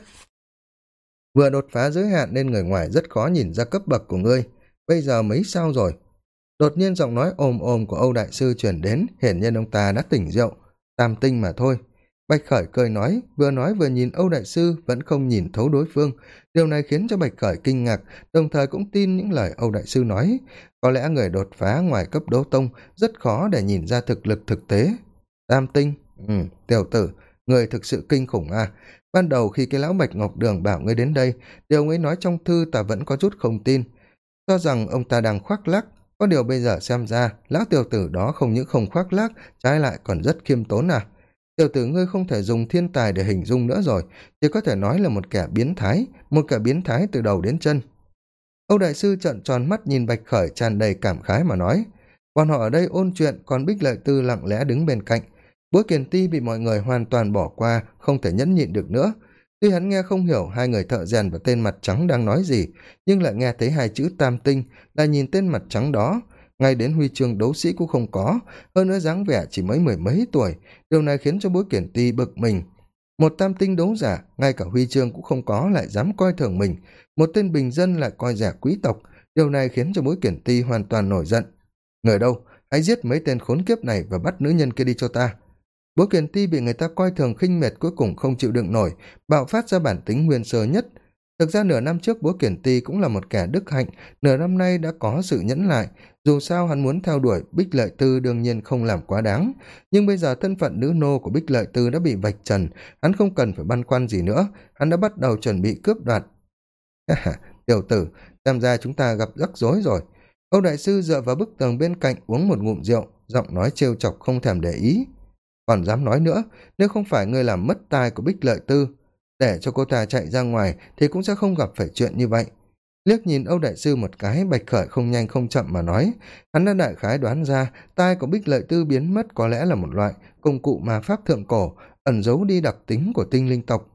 Vừa đột phá giới hạn nên người ngoài rất khó nhìn ra cấp bậc của ngươi. Bây giờ mấy sao rồi? Đột nhiên giọng nói ồm ồm của Âu Đại Sư chuyển đến, hiển nhiên ông ta đã tỉnh rượu. Tam tinh mà thôi. Bạch Khởi cười nói vừa nhìn Âu Đại Sư vẫn không nhìn thấu đối phương. Điều này khiến cho Bạch Khởi kinh ngạc, đồng thời cũng tin những lời Âu Đại Sư nói. Có lẽ người đột phá ngoài cấp đấu tông rất khó để nhìn ra thực lực thực tế. Tam tinh? Tiểu tử, người thực sự kinh khủng à. Ban đầu khi cái lão Bạch Ngọc Đường bảo ngươi đến đây, điều ông ấy nói trong thư ta vẫn có chút không tin. Cho rằng ông ta đang khoác lác, có điều bây giờ xem ra, lão tiểu tử đó không những không khoác lác, trái lại còn rất khiêm tốn à. Tiểu tử ngươi không thể dùng thiên tài để hình dung nữa rồi, chỉ có thể nói là một kẻ biến thái từ đầu đến chân. Âu Đại Sư trợn tròn mắt nhìn Bạch Khởi tràn đầy cảm khái mà nói. Còn họ ở đây ôn chuyện, còn Bích Lợi Tư lặng lẽ đứng bên cạnh. Bối Kiền Ti bị mọi người hoàn toàn bỏ qua, không thể nhẫn nhịn được nữa. Tuy hắn nghe không hiểu hai người thợ rèn và tên mặt trắng đang nói gì, nhưng lại nghe thấy hai chữ tam tinh, là nhìn tên mặt trắng đó. Ngay đến huy chương đấu sĩ cũng không có, hơn nữa dáng vẻ chỉ mới mười mấy tuổi. Điều này khiến cho Bối Kiền Ti bực mình. Một tam tinh đấu giả, ngay cả huy chương cũng không có lại dám coi thường mình. Một tên bình dân lại coi rẻ quý tộc. Điều này khiến cho Bối Kiền Ti hoàn toàn nổi giận. Người đâu, hãy giết mấy tên khốn kiếp này và bắt nữ nhân kia đi cho ta. Bối Kiền Ti bị người ta coi thường khinh miệt, cuối cùng không chịu đựng nổi, bạo phát ra bản tính nguyên sơ nhất. Thực ra nửa năm trước Bối Kiền Ti cũng là một kẻ đức hạnh, nửa năm nay đã có sự nhẫn lại. Dù sao hắn muốn theo đuổi Bích Lợi Tư đương nhiên không làm quá đáng, nhưng bây giờ thân phận nữ nô của Bích Lợi Tư đã bị vạch trần, hắn không cần phải băn khoăn gì nữa, hắn đã bắt đầu chuẩn bị cướp đoạt. Tiểu tử, xem ra chúng ta gặp rắc rối rồi. Âu Đại Sư dựa vào bức tường bên cạnh uống một ngụm rượu, giọng nói trêu chọc không thèm để ý. Còn dám nói nữa, nếu không phải ngươi làm mất tai của Bích Lợi Tư, để cho cô ta chạy ra ngoài thì cũng sẽ không gặp phải chuyện như vậy. Liếc nhìn Âu Đại Sư một cái, Bạch Khởi không nhanh không chậm mà nói, hắn đã đại khái đoán ra tai của Bích Lợi Tư biến mất có lẽ là một loại công cụ ma pháp thượng cổ, ẩn giấu đi đặc tính của tinh linh tộc.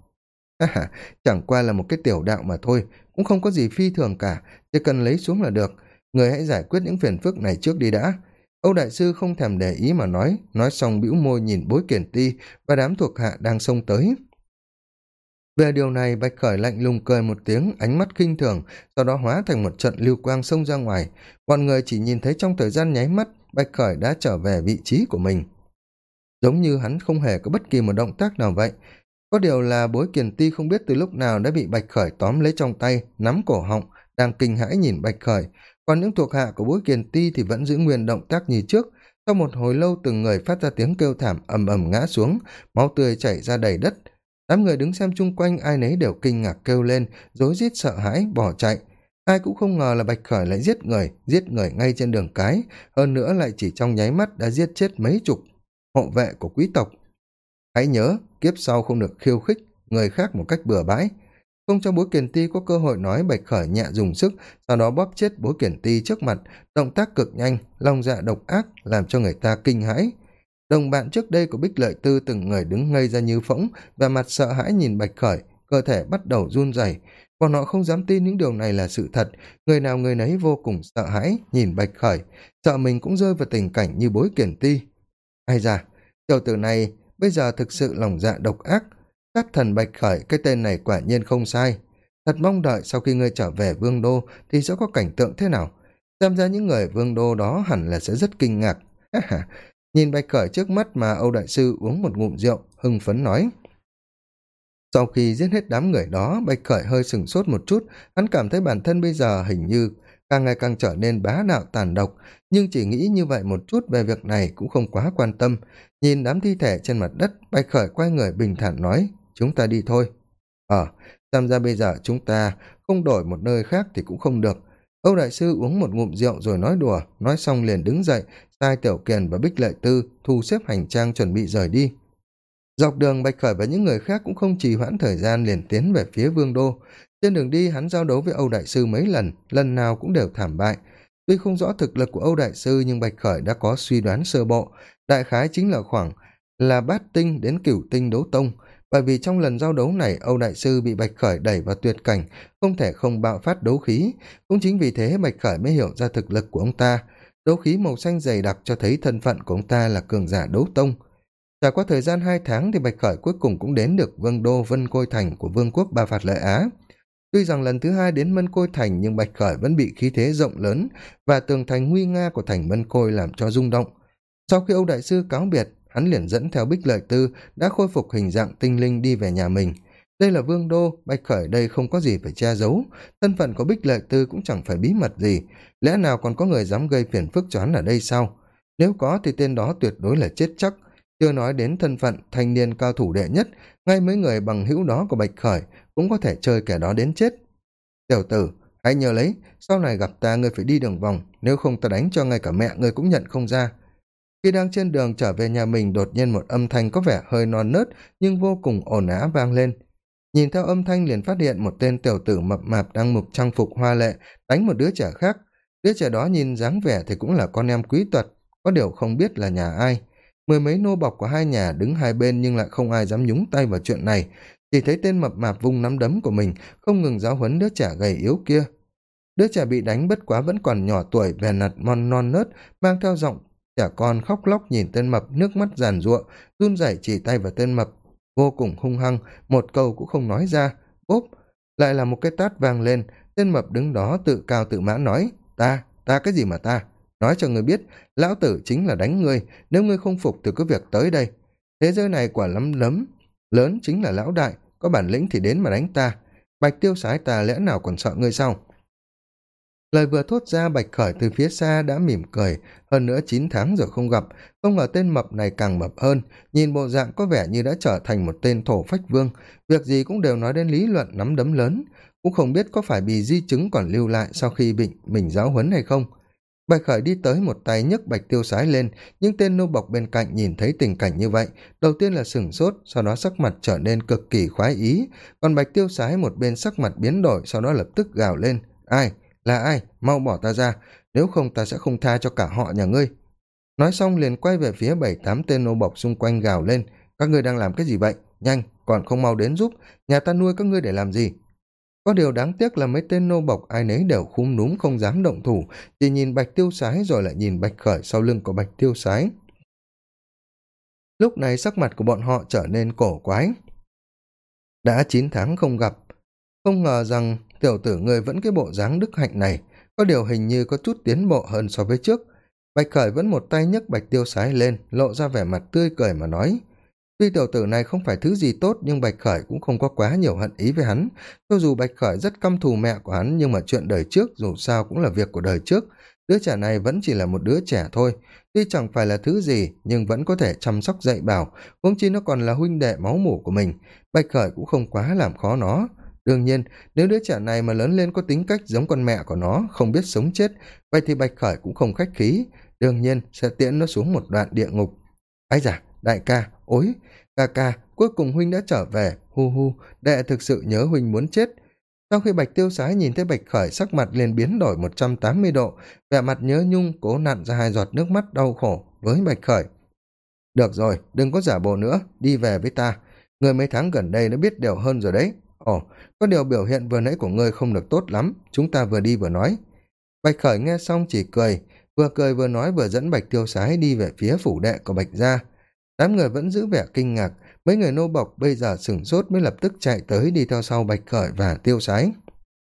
Chẳng qua là một cái tiểu đạo mà thôi, cũng không có gì phi thường cả, chỉ cần lấy xuống là được. Người hãy giải quyết những phiền phức này trước đi đã. Âu Đại Sư không thèm để ý mà nói xong bĩu môi nhìn Bối Kiền Ti và đám thuộc hạ đang xông tới. Về điều này, Bạch Khởi lạnh lùng cười một tiếng, ánh mắt khinh thường, sau đó hóa thành một trận lưu quang xông ra ngoài. Mọi người chỉ nhìn thấy trong thời gian nháy mắt, Bạch Khởi đã trở về vị trí của mình. Giống như hắn không hề có bất kỳ một động tác nào vậy. Có điều là Bối Kiền Ti không biết từ lúc nào đã bị Bạch Khởi tóm lấy trong tay, nắm cổ họng, đang kinh hãi nhìn Bạch Khởi. Còn những thuộc hạ của Bối Kiền Ti thì vẫn giữ nguyên động tác như trước. Sau một hồi lâu từng người phát ra tiếng kêu thảm ầm ầm ngã xuống, máu tươi chảy ra đầy đất. Đám người đứng xem chung quanh ai nấy đều kinh ngạc kêu lên, rối rít sợ hãi, bỏ chạy. Ai cũng không ngờ là Bạch Khởi lại giết người ngay trên đường cái, hơn nữa lại chỉ trong nháy mắt đã giết chết mấy chục hộ vệ của quý tộc. Hãy nhớ, kiếp sau không được khiêu khích người khác một cách bừa bãi. Không cho Bối Kiền Ti có cơ hội nói, Bạch Khởi nhẹ dùng sức, sau đó bóp chết Bối Kiền Ti trước mặt, động tác cực nhanh, lòng dạ độc ác, làm cho người ta kinh hãi. Đồng bạn trước đây của Bích Lợi Tư từng người đứng ngây ra như phỗng, và mặt sợ hãi nhìn Bạch Khởi, cơ thể bắt đầu run rẩy. Bọn họ không dám tin những điều này là sự thật, người nào người nấy vô cùng sợ hãi nhìn Bạch Khởi, sợ mình cũng rơi vào tình cảnh như Bối Kiền Ti. Ai da, tiểu tử này bây giờ thực sự lòng dạ độc ác. Sát thần Bạch Khởi, cái tên này quả nhiên không sai. Thật mong đợi sau khi ngươi trở về vương đô thì sẽ có cảnh tượng thế nào. Xem ra những người vương đô đó hẳn là sẽ rất kinh ngạc. Nhìn Bạch Khởi trước mắt mà Âu đại sư uống một ngụm rượu, hưng phấn nói. Sau khi giết hết đám người đó, Bạch Khởi hơi sửng sốt một chút, hắn cảm thấy bản thân bây giờ hình như càng ngày càng trở nên bá đạo tàn độc, nhưng chỉ nghĩ như vậy một chút về việc này cũng không quá quan tâm. Nhìn đám thi thể trên mặt đất, Bạch Khởi quay người bình thản nói, chúng ta đi thôi. Xem ra bây giờ chúng ta không đổi một nơi khác thì cũng không được. Âu đại sư uống một ngụm rượu rồi nói đùa, nói xong liền đứng dậy, sai Tiểu Kiền và Bích Lệ Tư thu xếp hành trang chuẩn bị rời đi. Dọc đường Bạch Khởi và những người khác cũng không trì hoãn thời gian liền tiến về phía vương đô. Trên đường đi hắn giao đấu với Âu đại sư mấy lần, lần nào cũng đều thảm bại. Tuy không rõ thực lực của Âu đại sư nhưng Bạch Khởi đã có suy đoán sơ bộ, đại khái chính là khoảng là bát tinh đến cửu tinh đấu tông, bởi vì trong lần giao đấu này Âu đại sư bị Bạch Khởi đẩy vào tuyệt cảnh, không thể không bạo phát đấu khí. Cũng chính vì thế Bạch Khởi mới hiểu ra thực lực của ông ta. Đấu khí màu xanh dày đặc cho thấy thân phận của ông ta là cường giả đấu tông. Trải qua thời gian 2 tháng thì Bạch Khởi cuối cùng cũng đến được vương đô Vân Côi Thành của vương quốc Ba Phạt Lợi Á. Tuy rằng lần thứ 2 đến Vân Côi Thành nhưng Bạch Khởi vẫn bị khí thế rộng lớn và tường thành nguy nga của thành Vân Côi làm cho rung động. Sau khi Âu đại sư cáo biệt, hắn liền dẫn theo Bích Lợi Tư đã khôi phục hình dạng tinh linh đi về nhà mình. Đây là vương đô, Bạch Khởi đây không có gì phải che giấu, thân phận của Bích Lợi Tư cũng chẳng phải bí mật gì, lẽ nào còn có người dám gây phiền phức cho hắn ở đây sao? Nếu có thì tên đó tuyệt đối là chết chắc. Chưa nói đến thân phận thanh niên cao thủ đệ nhất, ngay mấy người bằng hữu đó của Bạch Khởi cũng có thể chơi kẻ đó đến chết. Tiểu tử, hãy nhớ lấy, sau này gặp ta ngươi phải đi đường vòng, nếu không ta đánh cho ngay cả mẹ ngươi cũng nhận không ra. Khi đang trên đường trở về nhà mình, đột nhiên một âm thanh có vẻ hơi non nớt nhưng vô cùng ồn ào vang lên. Nhìn theo âm thanh liền phát hiện một tên tiểu tử mập mạp đang mặc trang phục hoa lệ đánh một đứa trẻ khác. Đứa trẻ đó nhìn dáng vẻ thì cũng là con em quý tộc, có điều không biết là nhà ai. Mười mấy nô bộc của hai nhà đứng hai bên nhưng lại không ai dám nhúng tay vào chuyện này, chỉ thấy tên mập mạp vung nắm đấm của mình không ngừng giáo huấn đứa trẻ gầy yếu kia. Đứa trẻ bị đánh bất quá vẫn còn nhỏ tuổi, vẻ mặt non nớt, mang theo giọng trẻ con khóc lóc nhìn tên mập, nước mắt giàn giụa, run rẩy chỉ tay vào tên mập, vô cùng hung hăng, một câu cũng không nói ra. Bốp, lại là một cái tát vang lên. Tên mập đứng đó tự cao tự mãn nói, ta cái gì mà ta, nói cho ngươi biết, lão tử chính là đánh ngươi, nếu ngươi không phục thì cứ việc tới đây. Thế giới này quả lắm lắm lớn chính là lão đại, có bản lĩnh thì đến mà đánh ta. Bạch tiêu sái ta lẽ nào còn sợ ngươi sao? Lời vừa thốt ra, Bạch Khởi từ phía xa đã mỉm cười, hơn nữa 9 tháng rồi không gặp, không ngờ tên mập này càng mập hơn, nhìn bộ dạng có vẻ như đã trở thành một tên thổ phách vương, việc gì cũng đều nói đến lý luận nắm đấm lớn, cũng không biết có phải bị di chứng còn lưu lại sau khi bị mình giáo huấn hay không. Bạch Khởi đi tới một tay nhấc Bạch Tiêu Sái lên, nhưng tên nô bộc bên cạnh nhìn thấy tình cảnh như vậy, đầu tiên là sửng sốt, sau đó sắc mặt trở nên cực kỳ khoái ý, còn Bạch Tiêu Sái một bên sắc mặt biến đổi, sau đó lập tức gào lên, ai? Là ai? Mau bỏ ta ra, nếu không ta sẽ không tha cho cả họ nhà ngươi. Nói xong liền quay về phía 7-8 tên nô bộc xung quanh gào lên, các ngươi đang làm cái gì vậy? Nhanh, còn không mau đến giúp, nhà ta nuôi các ngươi để làm gì? Có điều đáng tiếc là mấy tên nô bộc ai nấy đều khúm núm không dám động thủ, chỉ nhìn Bạch Tiêu Sái rồi lại nhìn Bạch Khởi sau lưng của Bạch Tiêu Sái. Lúc này sắc mặt của bọn họ trở nên cổ quái. Đã 9 tháng không gặp, không ngờ rằng tiểu tử ngươi vẫn cái bộ dáng đức hạnh này, có điều hình như có chút tiến bộ hơn so với trước. Bạch Khởi vẫn một tay nhấc Bạch Tiêu Sái lên, lộ ra vẻ mặt tươi cười mà nói. Tuy tiểu tử này không phải thứ gì tốt nhưng Bạch Khởi cũng không có quá nhiều hận ý với hắn. Cho dù Bạch Khởi rất căm thù mẹ của hắn nhưng mà chuyện đời trước dù sao cũng là việc của đời trước. Đứa trẻ này vẫn chỉ là một đứa trẻ thôi. Tuy chẳng phải là thứ gì nhưng vẫn có thể chăm sóc dạy bảo, huống chi nó còn là huynh đệ máu mủ của mình. Bạch Khởi cũng không quá làm khó nó. Đương nhiên, nếu đứa trẻ này mà lớn lên có tính cách giống con mẹ của nó, không biết sống chết, vậy thì Bạch Khởi cũng không khách khí, đương nhiên sẽ tiễn nó xuống một đoạn địa ngục. Ái da, đại ca, ối, ca, cuối cùng huynh đã trở về, hu hu, đệ thực sự nhớ huynh muốn chết. Sau khi Bạch Tiêu Sái nhìn thấy Bạch Khởi, sắc mặt liền biến đổi 180 độ, vẻ mặt nhớ nhung cố nặn ra 2 giọt nước mắt đau khổ với Bạch Khởi. Được rồi, đừng có giả bộ nữa, đi về với ta, người mấy tháng gần đây đã biết điều hơn rồi đấy. Ồ, có điều biểu hiện vừa nãy của ngươi không được tốt lắm, chúng ta vừa đi vừa nói. Bạch Khởi nghe xong chỉ cười vừa nói vừa dẫn Bạch Tiêu Sái đi về phía phủ đệ của Bạch gia. đám người vẫn giữ vẻ kinh ngạc, mấy người nô bộc bây giờ sửng sốt mới lập tức chạy tới đi theo sau Bạch Khởi và Tiêu Sái.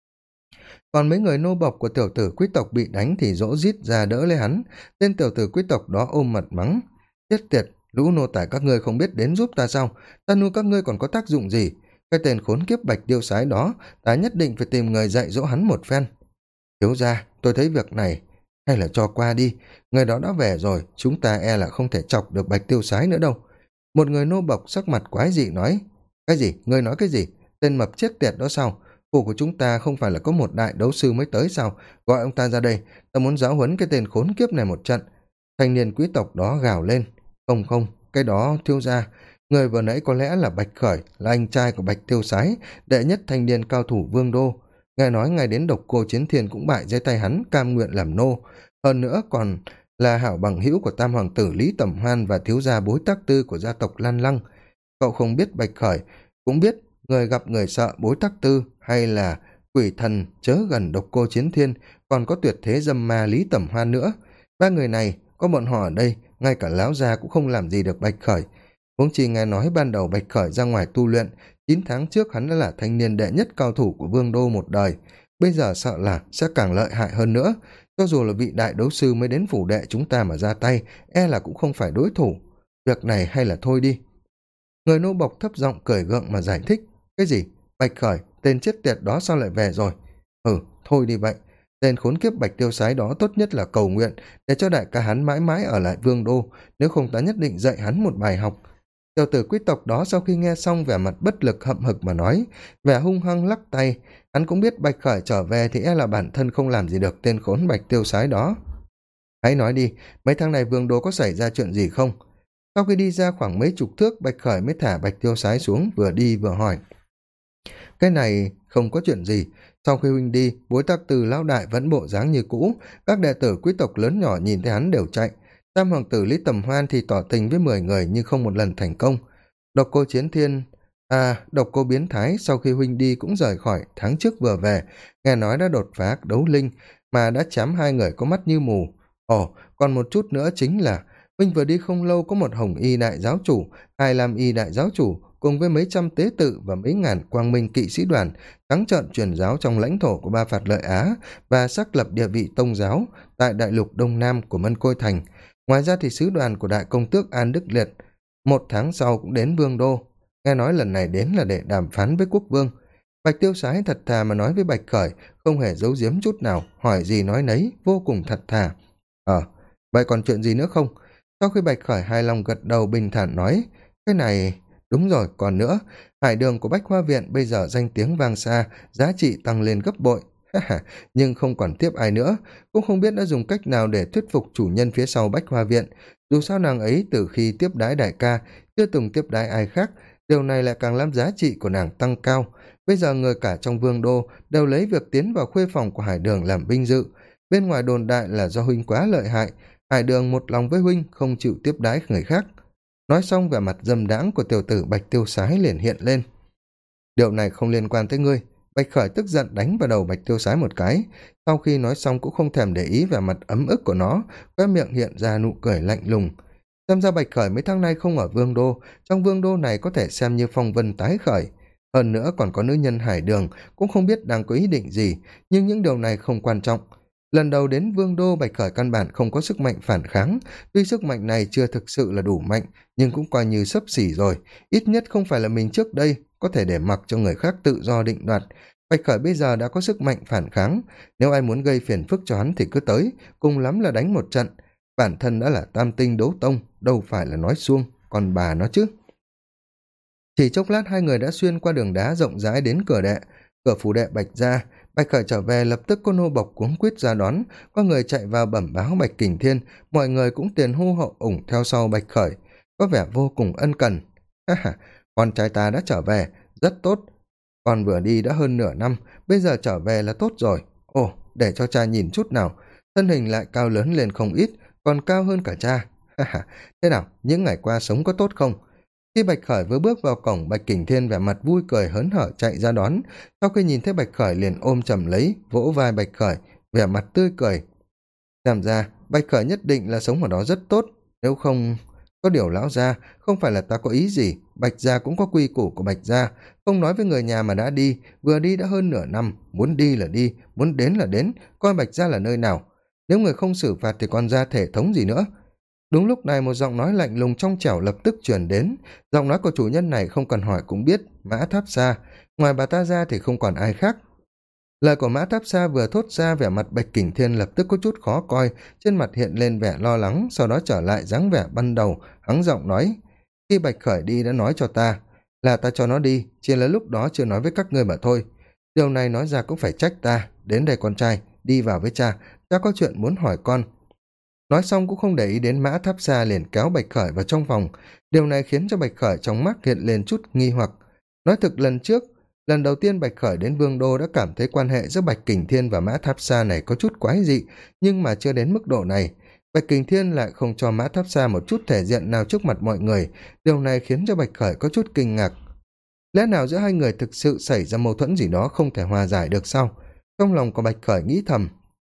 Còn mấy người nô bộc của tiểu tử quý tộc bị đánh thì dỗ rít ra đỡ lấy hắn. Tên tiểu tử quý tộc đó ôm mặt mắng: chết tiệt, lũ nô tài các ngươi không biết đến giúp ta sao? Ta nuôi các ngươi còn có tác dụng gì? Cái tên khốn kiếp Bạch Tiêu Sái đó, ta nhất định phải tìm người dạy dỗ hắn một phen. Thiếu gia, tôi thấy việc này hay là cho qua đi, người đó đã về rồi, chúng ta e là không thể chọc được Bạch Tiêu Sái nữa đâu. Một người nô bộc sắc mặt quái dị nói: cái gì, ngươi nói cái gì? Tên mập chết tiệt đó sao? Phủ của chúng ta không phải là có một đại đấu sư mới tới sao? Gọi ông ta ra đây, ta muốn giáo huấn cái tên khốn kiếp này một trận. Thanh niên quý tộc đó gào lên: không không, cái đó thiếu gia, người vừa nãy có lẽ là Bạch Khởi, là anh trai của Bạch Tiêu Sái, đệ nhất thanh niên cao thủ vương đô. Nghe nói ngay đến độc cô chiến thiên cũng bại dưới tay hắn, cam nguyện làm nô. Hơn nữa còn là hảo bằng hữu của tam hoàng tử Lý Tẩm Hoan và thiếu gia Bối Tác Tư của gia tộc Lan Lăng. Cậu không biết Bạch Khởi, cũng biết người gặp người sợ Bối Tác Tư, hay là quỷ thần chớ gần độc cô chiến thiên, còn có tuyệt thế dâm ma Lý Tẩm Hoan nữa. Ba người này, có bọn họ ở đây, ngay cả lão già cũng không làm gì được Bạch Khởi. Huống chi nghe nói ban đầu Bạch Khởi ra ngoài tu luyện, 9 tháng trước hắn đã là thanh niên đệ nhất cao thủ của vương đô một đời, bây giờ sợ là sẽ càng lợi hại hơn nữa. Cho dù là vị đại đấu sư mới đến phủ đệ chúng ta mà ra tay, e là cũng không phải đối thủ. Việc này hay là thôi đi. Người nô bộc thấp giọng cười gượng mà giải thích: cái gì? Bạch Khởi, tên chết tiệt đó sao lại về rồi? Thôi đi vậy. Tên khốn kiếp Bạch Tiêu Sái đó tốt nhất là cầu nguyện để cho đại ca hắn mãi mãi ở lại vương đô, nếu không ta nhất định dạy hắn một bài học. Tiểu tử quý tộc đó sau khi nghe xong vẻ mặt bất lực hậm hực mà nói, vẻ hung hăng lắc tay. Hắn cũng biết Bạch Khởi trở về thì e là bản thân không làm gì được tên khốn Bạch Tiêu Sái đó. Hãy nói đi, mấy tháng này vương đô có xảy ra chuyện gì không? Sau khi đi ra khoảng mấy chục thước, Bạch Khởi mới thả Bạch Tiêu Sái xuống, vừa đi vừa hỏi: cái này không có chuyện gì. Sau khi huynh đi, Bối Tác Tư lão đại vẫn bộ dáng như cũ, các đệ tử quý tộc lớn nhỏ nhìn thấy hắn đều chạy. Tam hoàng tử Lý Tầm Hoan thì tỏ tình với 10 người nhưng không một lần thành công. Độc cô chiến thiên, độc cô biến thái sau khi huynh đi cũng rời khỏi, tháng trước vừa về, nghe nói đã đột phá đấu linh, mà đã chém 2 người có mắt như mù. Còn một chút nữa chính là huynh vừa đi không lâu có một hồng y đại giáo chủ, 2 lam y đại giáo chủ cùng với mấy trăm tế tự và mấy ngàn quang minh kỵ sĩ đoàn trắng trợn truyền giáo trong lãnh thổ của Ba Phạt Lợi Á và xác lập địa vị tông giáo tại đại lục Đông Nam của Mân Côi Thành. Ngoài ra thì sứ đoàn của đại công tước An Đức Liệt 1 tháng sau cũng đến vương đô, nghe nói lần này đến là để đàm phán với quốc vương. Bạch Tiêu Sái thật thà mà nói với Bạch Khởi, không hề giấu giếm chút nào, hỏi gì nói nấy, vô cùng thật thà. Vậy còn chuyện gì nữa không? Sau khi Bạch Khởi hài lòng gật đầu, bình thản nói: cái này, đúng rồi, còn nữa, hải đường của Bách Hoa Viện bây giờ danh tiếng vang xa, giá trị tăng lên gấp bội. Nhưng không còn tiếp ai nữa, cũng không biết đã dùng cách nào để thuyết phục chủ nhân phía sau Bách Hoa Viện. Dù sao nàng ấy từ khi tiếp đái đại ca chưa từng tiếp đái ai khác, điều này lại càng làm giá trị của nàng tăng cao. Bây giờ người cả trong vương đô đều lấy việc tiến vào khuê phòng của hải đường làm vinh dự. Bên ngoài đồn đại là do huynh quá lợi hại, hải đường một lòng với huynh, không chịu tiếp đái người khác. Nói xong, vẻ mặt dâm đãng của tiểu tử Bạch Tiêu Sái liền hiện lên. Điều này không liên quan tới ngươi. Bạch Khởi tức giận đánh vào đầu Bạch Tiêu Sái một cái, sau khi nói xong cũng không thèm để ý vẻ mặt ấm ức của nó, khóe miệng hiện ra nụ cười lạnh lùng. Xem ra Bạch Khởi mấy tháng nay không ở vương đô, trong vương đô này có thể xem như phong vân tái khởi. Hơn nữa còn có nữ nhân hải đường, cũng không biết đang có ý định gì, nhưng những điều này không quan trọng. Lần đầu đến vương đô, Bạch Khởi căn bản không có sức mạnh phản kháng, tuy sức mạnh này chưa thực sự là đủ mạnh, nhưng cũng coi như xấp xỉ rồi, ít nhất không phải là mình trước đây có thể để mặc cho người khác tự do định đoạt. Bạch Khởi bây giờ đã có sức mạnh phản kháng, nếu ai muốn gây phiền phức cho hắn thì cứ tới, cùng lắm là đánh một trận. Bản thân đã là tam tinh đấu tông, đâu phải là nói suông, còn bà nó chứ. Chỉ chốc lát hai người đã xuyên qua đường đá rộng rãi đến cửa phủ đệ Bạch gia. Bạch Khởi trở về, lập tức có nô bộc cuống quýt ra đón, có người chạy vào bẩm báo Bạch Kình Thiên, mọi người cũng tiền hô hậu ủng theo sau Bạch Khởi, có vẻ vô cùng ân cần. Con trai ta đã trở về, rất tốt. Con vừa đi đã hơn nửa năm, bây giờ trở về là tốt rồi. Để cho cha nhìn chút nào. Thân hình lại cao lớn lên không ít, còn cao hơn cả cha. Thế nào, những ngày qua sống có tốt không? Khi Bạch Khởi vừa bước vào cổng, Bạch Kình Thiên vẻ mặt vui cười hớn hở chạy ra đón. Sau khi nhìn thấy Bạch Khởi liền ôm chầm lấy, vỗ vai Bạch Khởi, vẻ mặt tươi cười. Xem ra Bạch Khởi nhất định là sống ở đó rất tốt, nếu không có điều lão gia, không phải là ta có ý gì, Bạch gia cũng có quy củ của Bạch gia, không nói với người nhà mà đã đi, vừa đi đã hơn nửa năm, muốn đi là đi, muốn đến là đến, coi Bạch gia là nơi nào. Nếu người không xử phạt thì còn ra thể thống gì nữa. Đúng lúc này một giọng nói lạnh lùng trong trẻo lập tức truyền đến. Giọng nói của chủ nhân này không cần hỏi cũng biết, Mã Tháp Sa, ngoài bà ta ra thì không còn ai khác. Lời của Mã Tháp Sa vừa thốt ra, vẻ mặt Bạch Kình Thiên lập tức có chút khó coi, trên mặt hiện lên vẻ lo lắng, sau đó trở lại dáng vẻ ban đầu, hắng giọng nói: khi Bạch Khởi đi đã nói cho ta là ta cho nó đi, chỉ là lúc đó chưa nói với các ngươi mà thôi. Điều này nói ra cũng phải trách ta. Đến đây con trai, đi vào với cha có chuyện muốn hỏi con. Nói xong cũng không để ý đến Mã Tháp Sa, liền kéo Bạch Khởi vào trong phòng. Điều này khiến cho Bạch Khởi trong mắt hiện lên chút nghi hoặc. Nói thực lần đầu tiên Bạch Khởi đến Vương Đô đã cảm thấy quan hệ giữa Bạch Kình Thiên và Mã Tháp Sa này có chút quái dị, nhưng mà chưa đến mức độ này. Bạch Kình Thiên lại không cho Mã Tháp Sa một chút thể diện nào trước mặt mọi người, điều này khiến cho Bạch Khởi có chút kinh ngạc. Lẽ nào giữa hai người thực sự xảy ra mâu thuẫn gì đó không thể hòa giải được sao? Trong lòng của Bạch Khởi nghĩ thầm.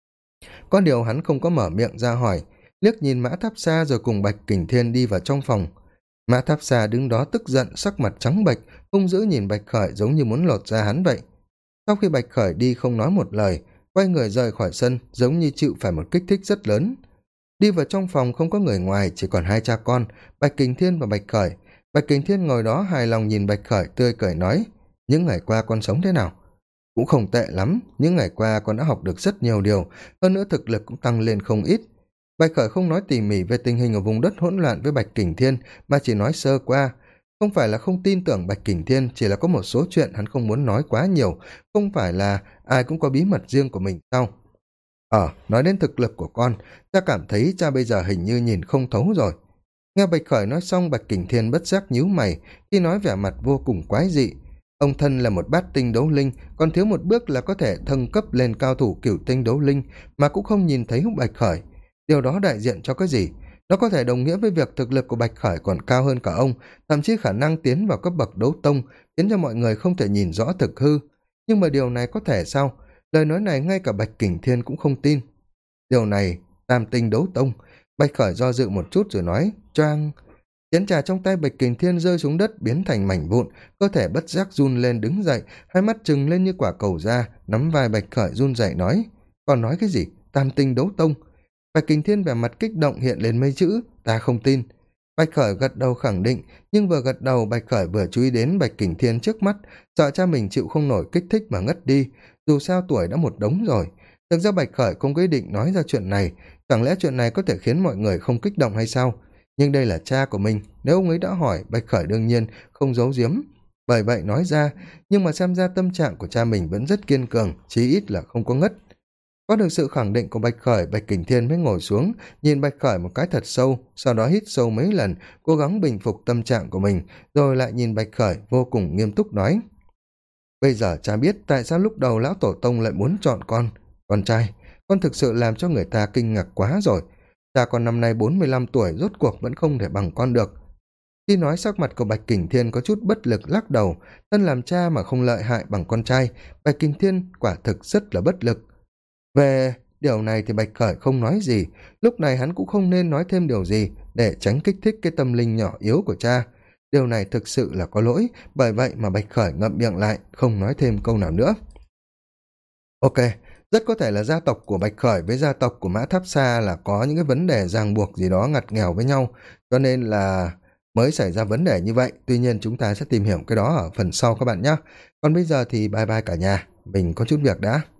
Có điều hắn không có mở miệng ra hỏi, liếc nhìn Mã Tháp Sa rồi cùng Bạch Kình Thiên đi vào trong phòng. Mã Tháp Sa đứng đó tức giận, sắc mặt trắng bệch, hung dữ nhìn Bạch Khởi giống như muốn lột ra hắn vậy. Sau khi Bạch Khởi đi không nói một lời, quay người rời khỏi sân, giống như chịu phải một kích thích rất lớn. Đi vào trong phòng không có người ngoài, chỉ còn hai cha con, Bạch Kình Thiên và Bạch Khởi. Bạch Kình Thiên ngồi đó hài lòng nhìn Bạch Khởi, tươi cười nói: những ngày qua con sống thế nào? Cũng không tệ lắm, những ngày qua con đã học được rất nhiều điều, hơn nữa thực lực cũng tăng lên không ít. Bạch Khởi không nói tỉ mỉ về tình hình ở vùng đất hỗn loạn với Bạch Kình Thiên, mà chỉ nói sơ qua. Không phải là không tin tưởng Bạch Kình Thiên, chỉ là có một số chuyện hắn không muốn nói quá nhiều, không phải là ai cũng có bí mật riêng của mình sao? Nói đến thực lực của con, ta cảm thấy cha bây giờ hình như nhìn không thấu rồi. Nghe Bạch Khởi nói xong, Bạch Kình Thiên bất giác nhíu mày, khi nói vẻ mặt vô cùng quái dị. Ông thân là một bát tinh đấu linh, còn thiếu một bước là có thể thăng cấp lên cao thủ cửu tinh đấu linh, mà cũng không nhìn thấy Bạch Khởi. Điều đó đại diện cho cái gì? Nó có thể đồng nghĩa với việc thực lực của Bạch Khởi còn cao hơn cả ông, thậm chí khả năng tiến vào cấp bậc đấu tông, khiến cho mọi người không thể nhìn rõ thực hư. Nhưng mà điều này có thể sao? Lời nói này ngay cả Bạch Kình Thiên cũng không tin. Điều này, tam tinh đấu tông. Bạch Khởi do dự một chút rồi nói: choang. Chén trà trong tay Bạch Kình Thiên rơi xuống đất biến thành mảnh vụn, cơ thể bất giác run lên đứng dậy, hai mắt trừng lên như quả cầu da, nắm vai Bạch Khởi run rẩy nói: còn nói cái gì? Tam tinh đấu tông? Bạch Kình Thiên vẻ mặt kích động hiện lên mấy chữ: ta không tin. Bạch Khởi gật đầu khẳng định, nhưng vừa gật đầu Bạch Khởi vừa chú ý đến Bạch Kình Thiên trước mắt, sợ cha mình chịu không nổi kích thích mà ngất đi, dù sao tuổi đã một đống rồi. Thực ra Bạch Khởi không có ý định nói ra chuyện này, chẳng lẽ chuyện này có thể khiến mọi người không kích động hay sao? Nhưng đây là cha của mình, nếu ông ấy đã hỏi, Bạch Khởi đương nhiên không giấu giếm. Bởi vậy nói ra, nhưng mà xem ra tâm trạng của cha mình vẫn rất kiên cường, chí ít là không có ngất. Có được sự khẳng định của Bạch Khởi, Bạch Kình Thiên mới ngồi xuống, nhìn Bạch Khởi một cái thật sâu, sau đó hít sâu mấy lần, cố gắng bình phục tâm trạng của mình, rồi lại nhìn Bạch Khởi vô cùng nghiêm túc nói: bây giờ cha biết tại sao lúc đầu lão tổ tông lại muốn chọn con trai, con thực sự làm cho người ta kinh ngạc quá rồi. Cha con năm nay 45 tuổi, rốt cuộc vẫn không thể bằng con được. Khi nói, sắc mặt của Bạch Kình Thiên có chút bất lực lắc đầu, thân làm cha mà không lợi hại bằng con trai, Bạch Kình Thiên quả thực rất là bất lực. Về điều này thì Bạch Khởi không nói gì, lúc này hắn cũng không nên nói thêm điều gì để tránh kích thích cái tâm linh nhỏ yếu của cha. Điều này thực sự là có lỗi, bởi vậy mà Bạch Khởi ngậm miệng lại, không nói thêm câu nào nữa. Ok, rất có thể là gia tộc của Bạch Khởi với gia tộc của Mã Tháp Sa là có những cái vấn đề ràng buộc gì đó ngặt nghèo với nhau, cho nên là mới xảy ra vấn đề như vậy. Tuy nhiên chúng ta sẽ tìm hiểu cái đó ở phần sau các bạn nhé. Còn bây giờ thì bye bye cả nhà, mình có chút việc đã.